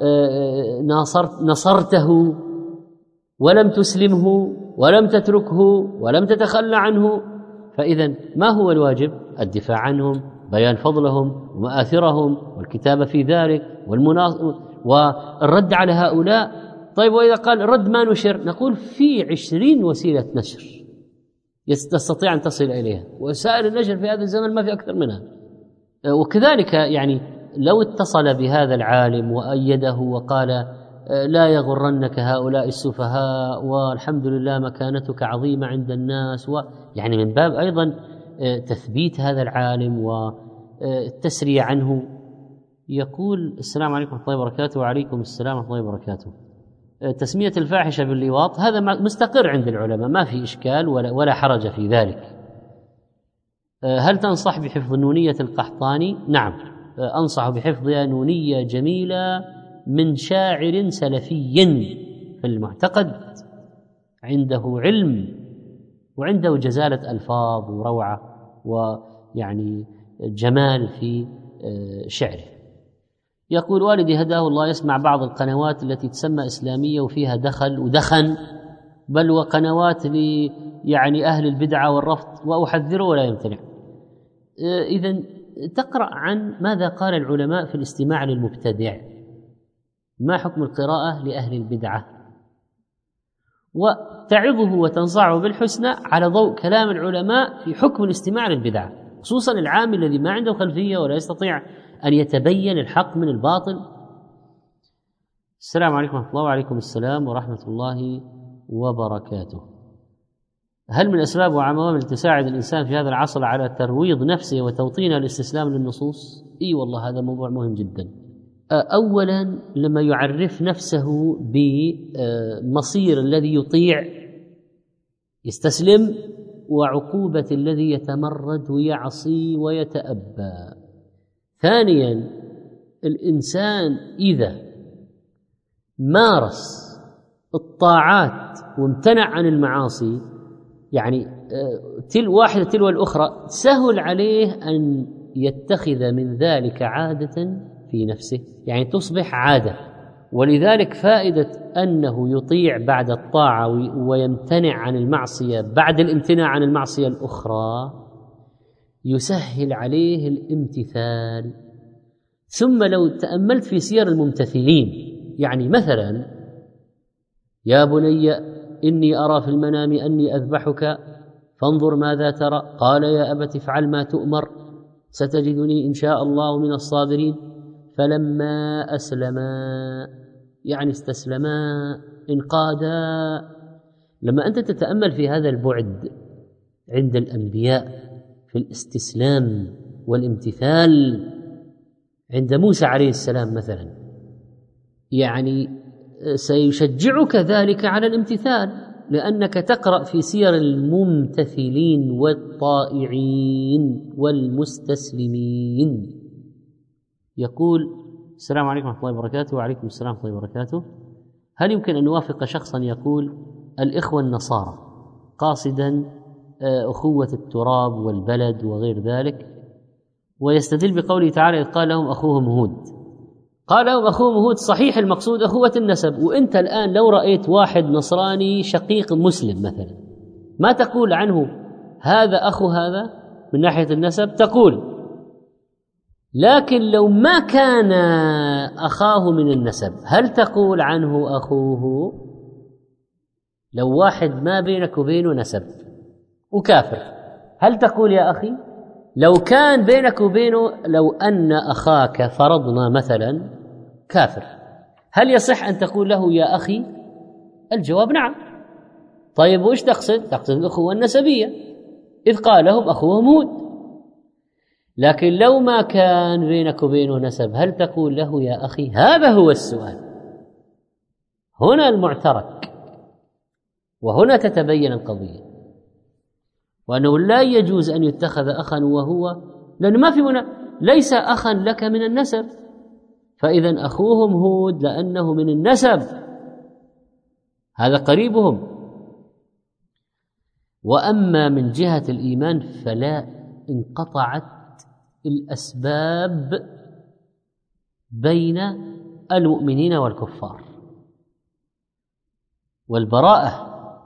نصرته ولم تسلمه ولم تتركه ولم تتخلى عنه، فإذا ما هو الواجب؟ الدفاع عنهم، بيان فضلهم ومآثرهم والكتابة في ذلك والرد على هؤلاء. طيب وإذا قال الرد ما نشر، نقول في 20 وسيلة نشر تستطيع أن تصل إليها، وسائل النشر في هذا الزمن ما في أكثر منها. وكذلك يعني لو اتصل بهذا العالم وأيده وقال لا يغرنك هؤلاء السفهاء والحمد لله مكانتك عظيمة عند الناس، ويعني من باب أيضا تثبيت هذا العالم والتسرية عنه، يقول السلام عليكم ورحمة الله وبركاته. وعليكم السلام ورحمة الله وبركاته. تسمية الفاحشة باللواط هذا مستقر عند العلماء، ما في إشكال ولا حرج في ذلك. هل تنصح بحفظ نونية القحطاني؟ نعم، أنصح بحفظها، نونية جميلة من شاعر سلفي في المعتقد، عنده علم وعنده جزالة ألفاظ وروعة ويعني جمال في شعره. يقول والدي هداه الله يسمع بعض القنوات التي تسمى إسلامية وفيها دخل ودخن، بل وقنوات يعني أهل البدعة والرفض، وأحذره ولا يمتنع. إذن تقرأ عن ماذا قال العلماء في الاستماع للمبتدع، ما حكم القراءة لأهل البدعة، وتعظه وتنصعه بالحسنى على ضوء كلام العلماء في حكم الاستماع للبدعة، خصوصا العام الذي ما عنده خلفية ولا يستطيع أن يتبين الحق من الباطل. السلام عليكم ورحمة الله. وعليكم السلام ورحمة الله وبركاته. هل من أسباب وعوامل تساعد الإنسان في هذا العصر على ترويض نفسه وتوطين الاستسلام للنصوص؟ إي والله هذا موضوع مهم جدا. أولا لما يعرف نفسه بمصير الذي يطيع يستسلم، وعقوبة الذي يتمرد ويعصي ويتأبى. ثانيا الإنسان إذا مارس الطاعات وامتنع عن المعاصي، يعني واحدة تلو الأخرى، سهل عليه أن يتخذ من ذلك عادة في نفسه، يعني تصبح عادة. ولذلك فائدة أنه يطيع بعد الطاعة ويمتنع عن المعصية بعد الامتناع عن المعصية الأخرى يسهل عليه الامتثال. ثم لو تأملت في سير الممتثلين، يعني مثلا يا بني إني أرى في المنام أني أذبحك فانظر ماذا ترى، قال يا أبت افعل ما تؤمر ستجدني إن شاء الله من الصابرين. فلما أسلما، يعني استسلما انقادا. لما أنت تتأمل في هذا البعد عند الأنبياء في الاستسلام والامتثال، عند موسى عليه السلام مثلا، يعني سيشجعك ذلك على الامتثال، لأنك تقرأ في سير الممتثلين والطائعين والمستسلمين. يقول السلام عليكم ورحمة الله وبركاته. وعليكم السلام ورحمة الله وبركاته. هل يمكن أن نوافق شخصا يقول الإخوة النصارى قاصدا أخوة التراب والبلد وغير ذلك، ويستدل بقوله تعالى إذ قال لهم أخوهم هود؟ قال لهم أخوهم هود، صحيح المقصود أخوة النسب، وإنت الآن لو رأيت واحد نصراني شقيق مسلم مثلا، ما تقول عنه هذا أخو هذا من ناحية النسب، تقول، لكن لو ما كان أخاه من النسب هل تقول عنه أخوه؟ لو واحد ما بينك وبينه نسب وكافر هل تقول يا أخي؟ لو كان بينك وبينه، لو أن أخاك فرضنا مثلا كافر، هل يصح أن تقول له يا أخي؟ الجواب نعم. طيب وإيش تقصد؟ تقصد الأخوة النسبية، إذ قال لهم أخوهم هود. لكن لو ما كان بينك وبينه نسب هل تقول له يا أخي؟ هذا هو السؤال، هنا المعترك، وهنا تتبين القضية، وأنه لا يجوز أن يتخذ أخا وهو، لأنه ما في ليس أخا لك من النسب، فإذا أخوهم هود لأنه من النسب، هذا قريبهم. وأما من جهة الإيمان فلا، انقطعت الأسباب بين المؤمنين والكفار. والبراءة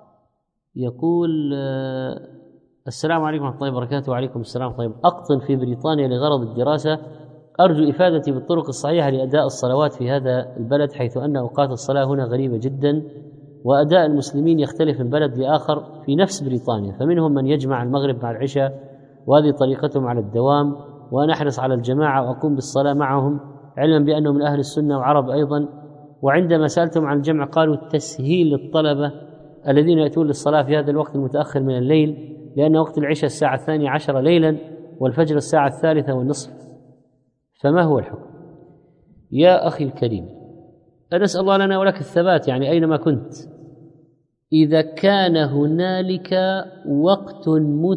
يقول السلام عليكم ورحمة الله وبركاته. وعليكم السلام ورحمة الله. أقطن في بريطانيا لغرض الدراسة، أرجو إفادتي بالطرق الصحيحة لأداء الصلوات في هذا البلد، حيث أن أوقات الصلاة هنا غريبة جدا، وأداء المسلمين يختلف من بلد لآخر في نفس بريطانيا، فمنهم من يجمع المغرب مع العشاء وهذه طريقتهم على الدوام، وأنا أحرص على الجماعة وأقوم بالصلاة معهم علما بأنهم من أهل السنة وعرب أيضا. وعندما سألتهم عن الجمع قالوا التسهيل للطلبة الذين يأتون للصلاة في هذا الوقت المتأخر من الليل، لأن وقت العشاء الساعة 12 ليلا والفجر الساعة 3:30. فما هو الحكم؟ يا أخي الكريم، أنا أسأل الله لنا ولك الثبات، يعني أينما كنت، إذا كان هنالك وقت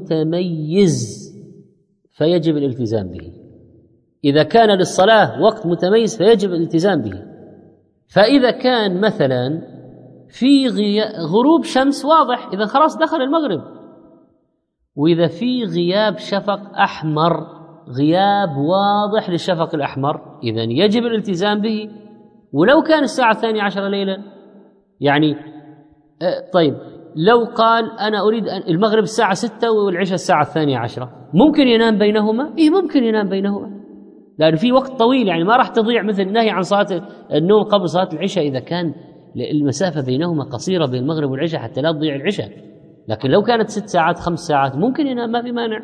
متميز فيجب الالتزام به. إذا كان للصلاة وقت متميز فيجب الالتزام به. فإذا كان مثلا في غروب شمس واضح، إذا خلاص دخل المغرب، وإذا في غياب شفق أحمر، غياب واضح للشفق الأحمر، إذن يجب الالتزام به ولو كان الساعة 12 ليلا. يعني طيب لو قال أنا أريد أن المغرب الساعة 6 والعشاء الساعة 12، ممكن ينام بينهما؟ إيه ممكن ينام بينهما، لأن في وقت طويل، يعني ما راح تضيع مثل النهي عن صلاة النوم قبل صلاة العشاء إذا كان المسافة بينهما قصيرة بين المغرب والعشاء حتى لا تضيع العشاء. لكن لو كانت 6 ساعات 5 ساعات ممكن ينام، ما في مانع.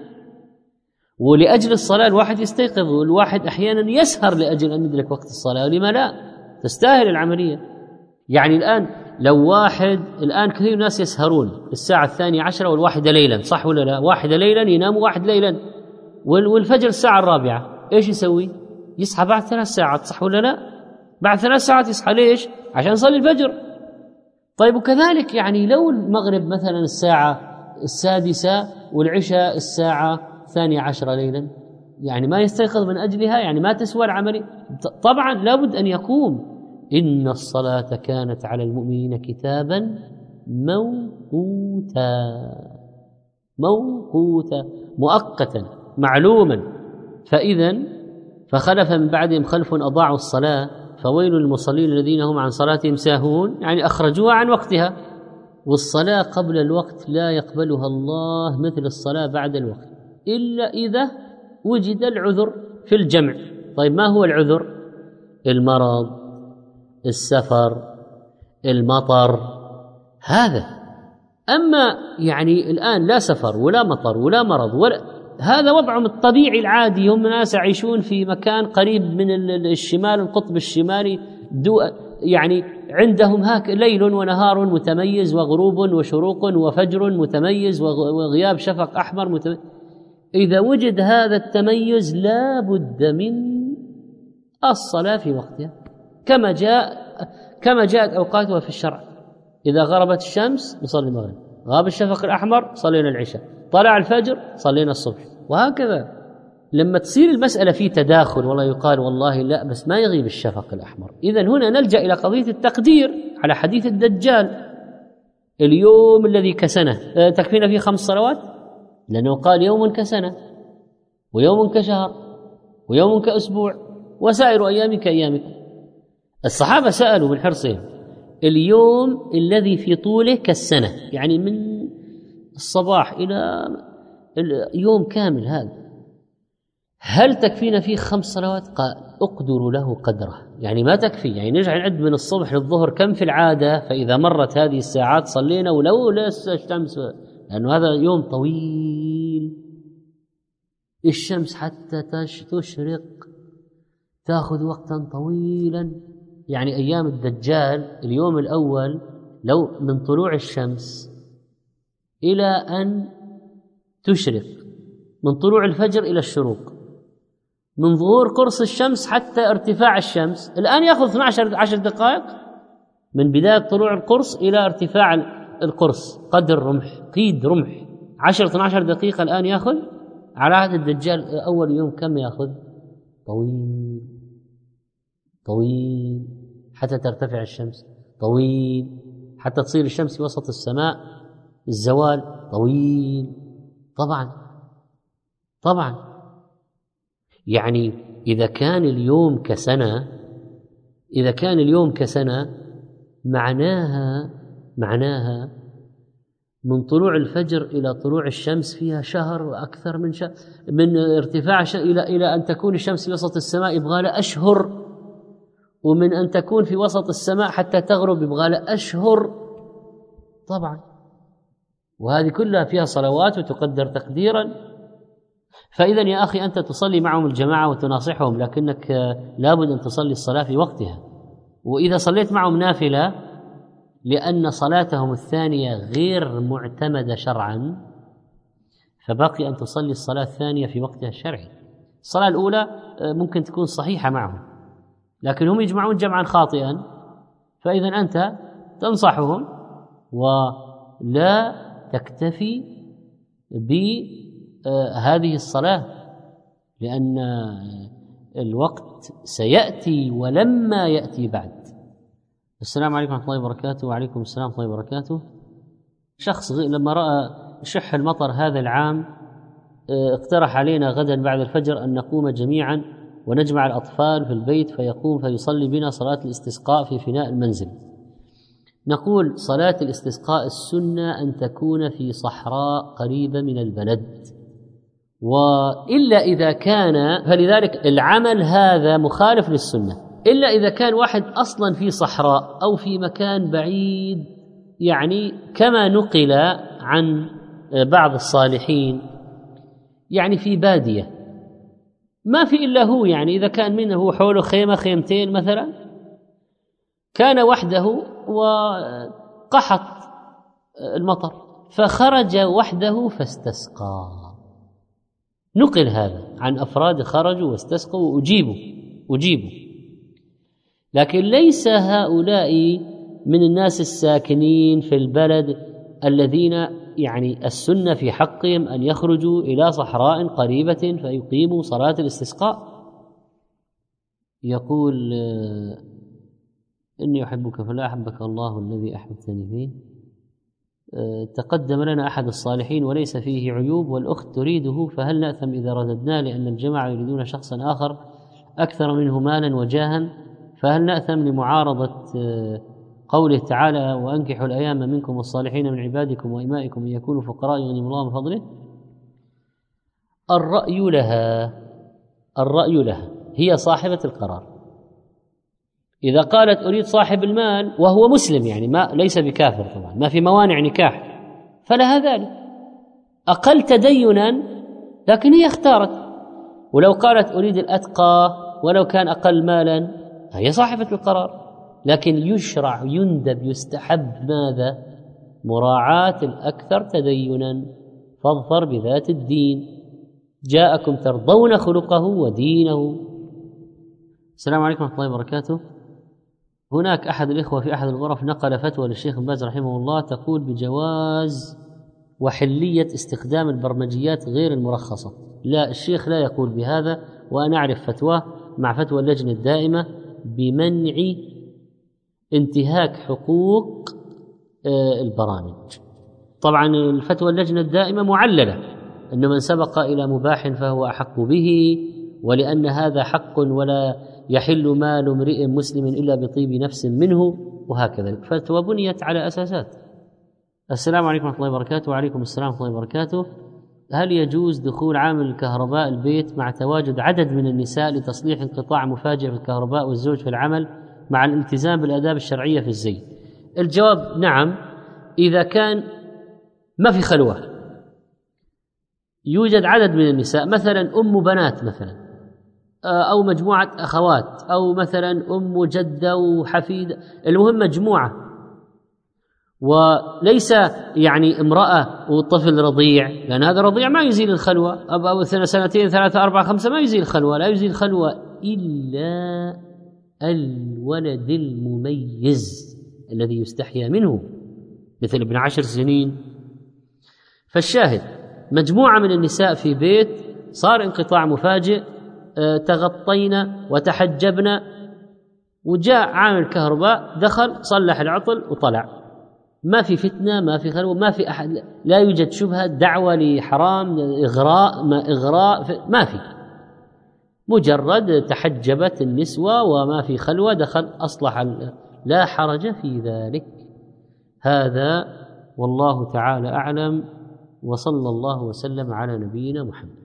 ولأجل الصلاة الواحد يستيقظ، والواحد أحيانا يسهر لأجل أن يدرك وقت الصلاة، ولما لا؟ تستاهل العملية. يعني الآن لو واحد، الآن كثير ناس يسهرون الساعة 12 والواحدة ليلا، صح ولا لا؟ 1 ليلا ينام 1 ليلا، والفجر الساعة 4، إيش يسوي؟ يصحى بعد 3 ساعات، صح ولا لا؟ بعد 3 ساعات يصحى، ليش؟ عشان يصلي الفجر. طيب وكذلك يعني لو المغرب مثلا الساعة 6 والعشاء الساعة 12 ليلا، يعني ما يستيقظ من أجلها، يعني ما تسوى العملية. طبعا لابد أن يقوم. إن الصلاة كانت على المؤمنين كتابا موقوتا مؤقتا معلوما. فخلف من بعدهم خلف أضاعوا الصلاة فويل للمصلين الذين هم عن صلاتهم ساهون، يعني أخرجوها عن وقتها. والصلاة قبل الوقت لا يقبلها الله مثل الصلاة بعد الوقت، إلا إذا وجد العذر في الجمع. طيب ما هو العذر؟ المرض، السفر، المطر، هذا. أما يعني الآن لا سفر ولا مطر ولا مرض هذا وضعهم الطبيعي العادي، هم ناس يعيشون في مكان قريب من الشمال، القطب الشمالي، يعني عندهم هاك ليل ونهار متميز، وغروب وشروق وفجر متميز، وغياب شفق أحمر متميز. إذا وجد هذا التميز لا بد من الصلاة في وقتها كما جاءت أوقاتها في الشرع. إذا غربت الشمس نصلي المغرب، غاب الشفق الأحمر صلينا العشاء، طلع الفجر صلينا الصبح، وهكذا. لما تصير المسألة في تداخل، والله يقال والله لا بس ما يغيب الشفق الأحمر، إذن هنا نلجأ إلى قضية التقدير على حديث الدجال. اليوم الذي كسنة تكفينا فيه 5 صلوات، لأنه قال يوم كسنة ويوم كشهر ويوم كأسبوع وسائر أيام كأيامكم. الصحابة سألوا من حرصهم اليوم الذي في طوله كالسنة، يعني من الصباح إلى يوم كامل، هذا هل تكفينا فيه 5 صلوات؟ قال أقدر له قدره، يعني ما تكفي، يعني نرجع نعد من الصبح للظهر كم في العادة، فإذا مرت هذه الساعات صلينا ولو لسه الشمس، لأنه هذا يوم طويل، الشمس حتى تشرق تأخذ وقتا طويلا. يعني أيام الدجال اليوم الأول لو من طلوع الشمس إلى أن تشرق، من طلوع الفجر إلى الشروق، من ظهور قرص الشمس حتى ارتفاع الشمس، الآن يأخذ 12 دقائق من بداية طلوع القرص إلى ارتفاع القرص، قدر رمح، قيد رمح، 10-12 دقيقة الآن يأخذ. على عهد الدجال أول يوم كم يأخذ؟ طويل حتى ترتفع الشمس، طويل حتى تصير الشمس في وسط السماء، الزوال طويل. طبعا يعني إذا كان اليوم كسنة إذا كان اليوم كسنة معناها من طلوع الفجر إلى طلوع الشمس فيها شهر وأكثر من شهر، من ارتفاع إلى أن تكون الشمس في وسط السماء يبغى لها أشهر، ومن أن تكون في وسط السماء حتى تغرب يبغى لها أشهر طبعا، وهذه كلها فيها صلوات وتقدر تقديرا. فإذا يا أخي أنت تصلي معهم الجماعة وتناصحهم، لكنك لابد أن تصلي الصلاة في وقتها. وإذا صليت معهم نافلة لأن صلاتهم الثانية غير معتمدة شرعا، فبقي أن تصلي الصلاة الثانية في وقتها الشرعي. الصلاة الأولى ممكن تكون صحيحة معهم، لكن هم يجمعون جمعا خاطئا، فإذا أنت تنصحهم ولا تكتفي بهذه الصلاة، لأن الوقت سيأتي ولما يأتي بعد. السلام عليكم ورحمة الله وبركاته. وعليكم السلام ورحمة الله وبركاته. شخص لما رأى شح المطر هذا العام اقترح علينا غدا بعد الفجر أن نقوم جميعا ونجمع الأطفال في البيت فيقوم فيصلي بنا صلاة الاستسقاء في فناء المنزل. نقول صلاة الاستسقاء السنة أن تكون في صحراء قريبة من البلد، وإلا إذا كان، فلذلك العمل هذا مخالف للسنة، إلا إذا كان واحد أصلا في صحراء أو في مكان بعيد، يعني كما نقل عن بعض الصالحين، يعني في بادية ما في إلا هو، يعني إذا كان منه هو حوله خيمة خيمتين مثلا، كان وحده وقحط المطر فخرج وحده فاستسقى. نقل هذا عن أفراد خرجوا واستسقوا وأجيبوا، لكن ليس هؤلاء من الناس الساكنين في البلد الذين يعني السنة في حقهم أن يخرجوا إلى صحراء قريبة فيقيموا صلاة الاستسقاء. يقول إني أحبك فلا أحبك الله الذي أحببتني فيه. تقدم لنا أحد الصالحين وليس فيه عيوب والأخت تريده، فهل نأثم إذا رددنا لأن الجماعة يريدون شخصا آخر أكثر منه مالا وجاها؟ فهل نأثم لمعارضة قوله تعالى وأنكحوا الأيام منكم والصالحين من عبادكم وإمائكم إن يكونوا فقراء يغنيهم الله من فضله؟ الرأي لها هي صاحبة القرار. إذا قالت أريد صاحب المال وهو مسلم، يعني ما ليس بكافر طبعا، ما في موانع نكاح، فلها ذلك أقل تدينا، لكن هي اختارت. ولو قالت أريد الأتقى ولو كان أقل مالا، هي صاحبة القرار. لكن يشرع يندب يستحب ماذا؟ مراعاة الأكثر تدينا، فاظفر بذات الدين جاءكم ترضون خلقه ودينه. السلام عليكم ورحمة الله وبركاته. هناك أحد الإخوة في أحد الغرف نقل فتوى للشيخ ابن باز رحمه الله تقول بجواز وحلية استخدام البرمجيات غير المرخصة. لا، الشيخ لا يقول بهذا، وأنا أعرف فتواه مع فتوى اللجنة الدائمة بمنع انتهاك حقوق البرامج. طبعا الفتوى اللجنة الدائمة معللة أن من سبق إلى مباح فهو أحق به، ولأن هذا حق ولا يحل مال امرئ مسلم إلا بطيب نفس منه، وهكذا الفتوى بنيت على أساسات. السلام عليكم ورحمة الله وبركاته. وعليكم السلام ورحمة الله وبركاته. هل يجوز دخول عامل الكهرباء البيت مع تواجد عدد من النساء لتصليح انقطاع مفاجئ في الكهرباء والزوج في العمل مع الالتزام بالآداب الشرعية في الزي؟ الجواب نعم، إذا كان ما في خلوة، يوجد عدد من النساء، مثلا أم بنات مثلا، أو مجموعة أخوات، أو مثلا أم جدة وحفيدة، المهم مجموعة، وليس يعني امرأة وطفل رضيع، لأن هذا رضيع ما يزيل الخلوة، أو سنتين 3 4 5 ما يزيل الخلوة. لا يزيل الخلوة إلا الولد المميز الذي يستحيا منه، مثل ابن 10 سنين. فالشاهد مجموعة من النساء في بيت، صار انقطاع مفاجئ، تغطينا وتحجبنا، وجاء عامل كهرباء دخل صلح العطل وطلع، ما في فتنة، ما في خلوة، ما في أحد، لا يوجد شبهة دعوة لحرام، إغراء ما في. مجرد تحجبت النسوة وما في خلوة دخل أصلح، لا حرج في ذلك. هذا والله تعالى أعلم، وصلى الله وسلم على نبينا محمد.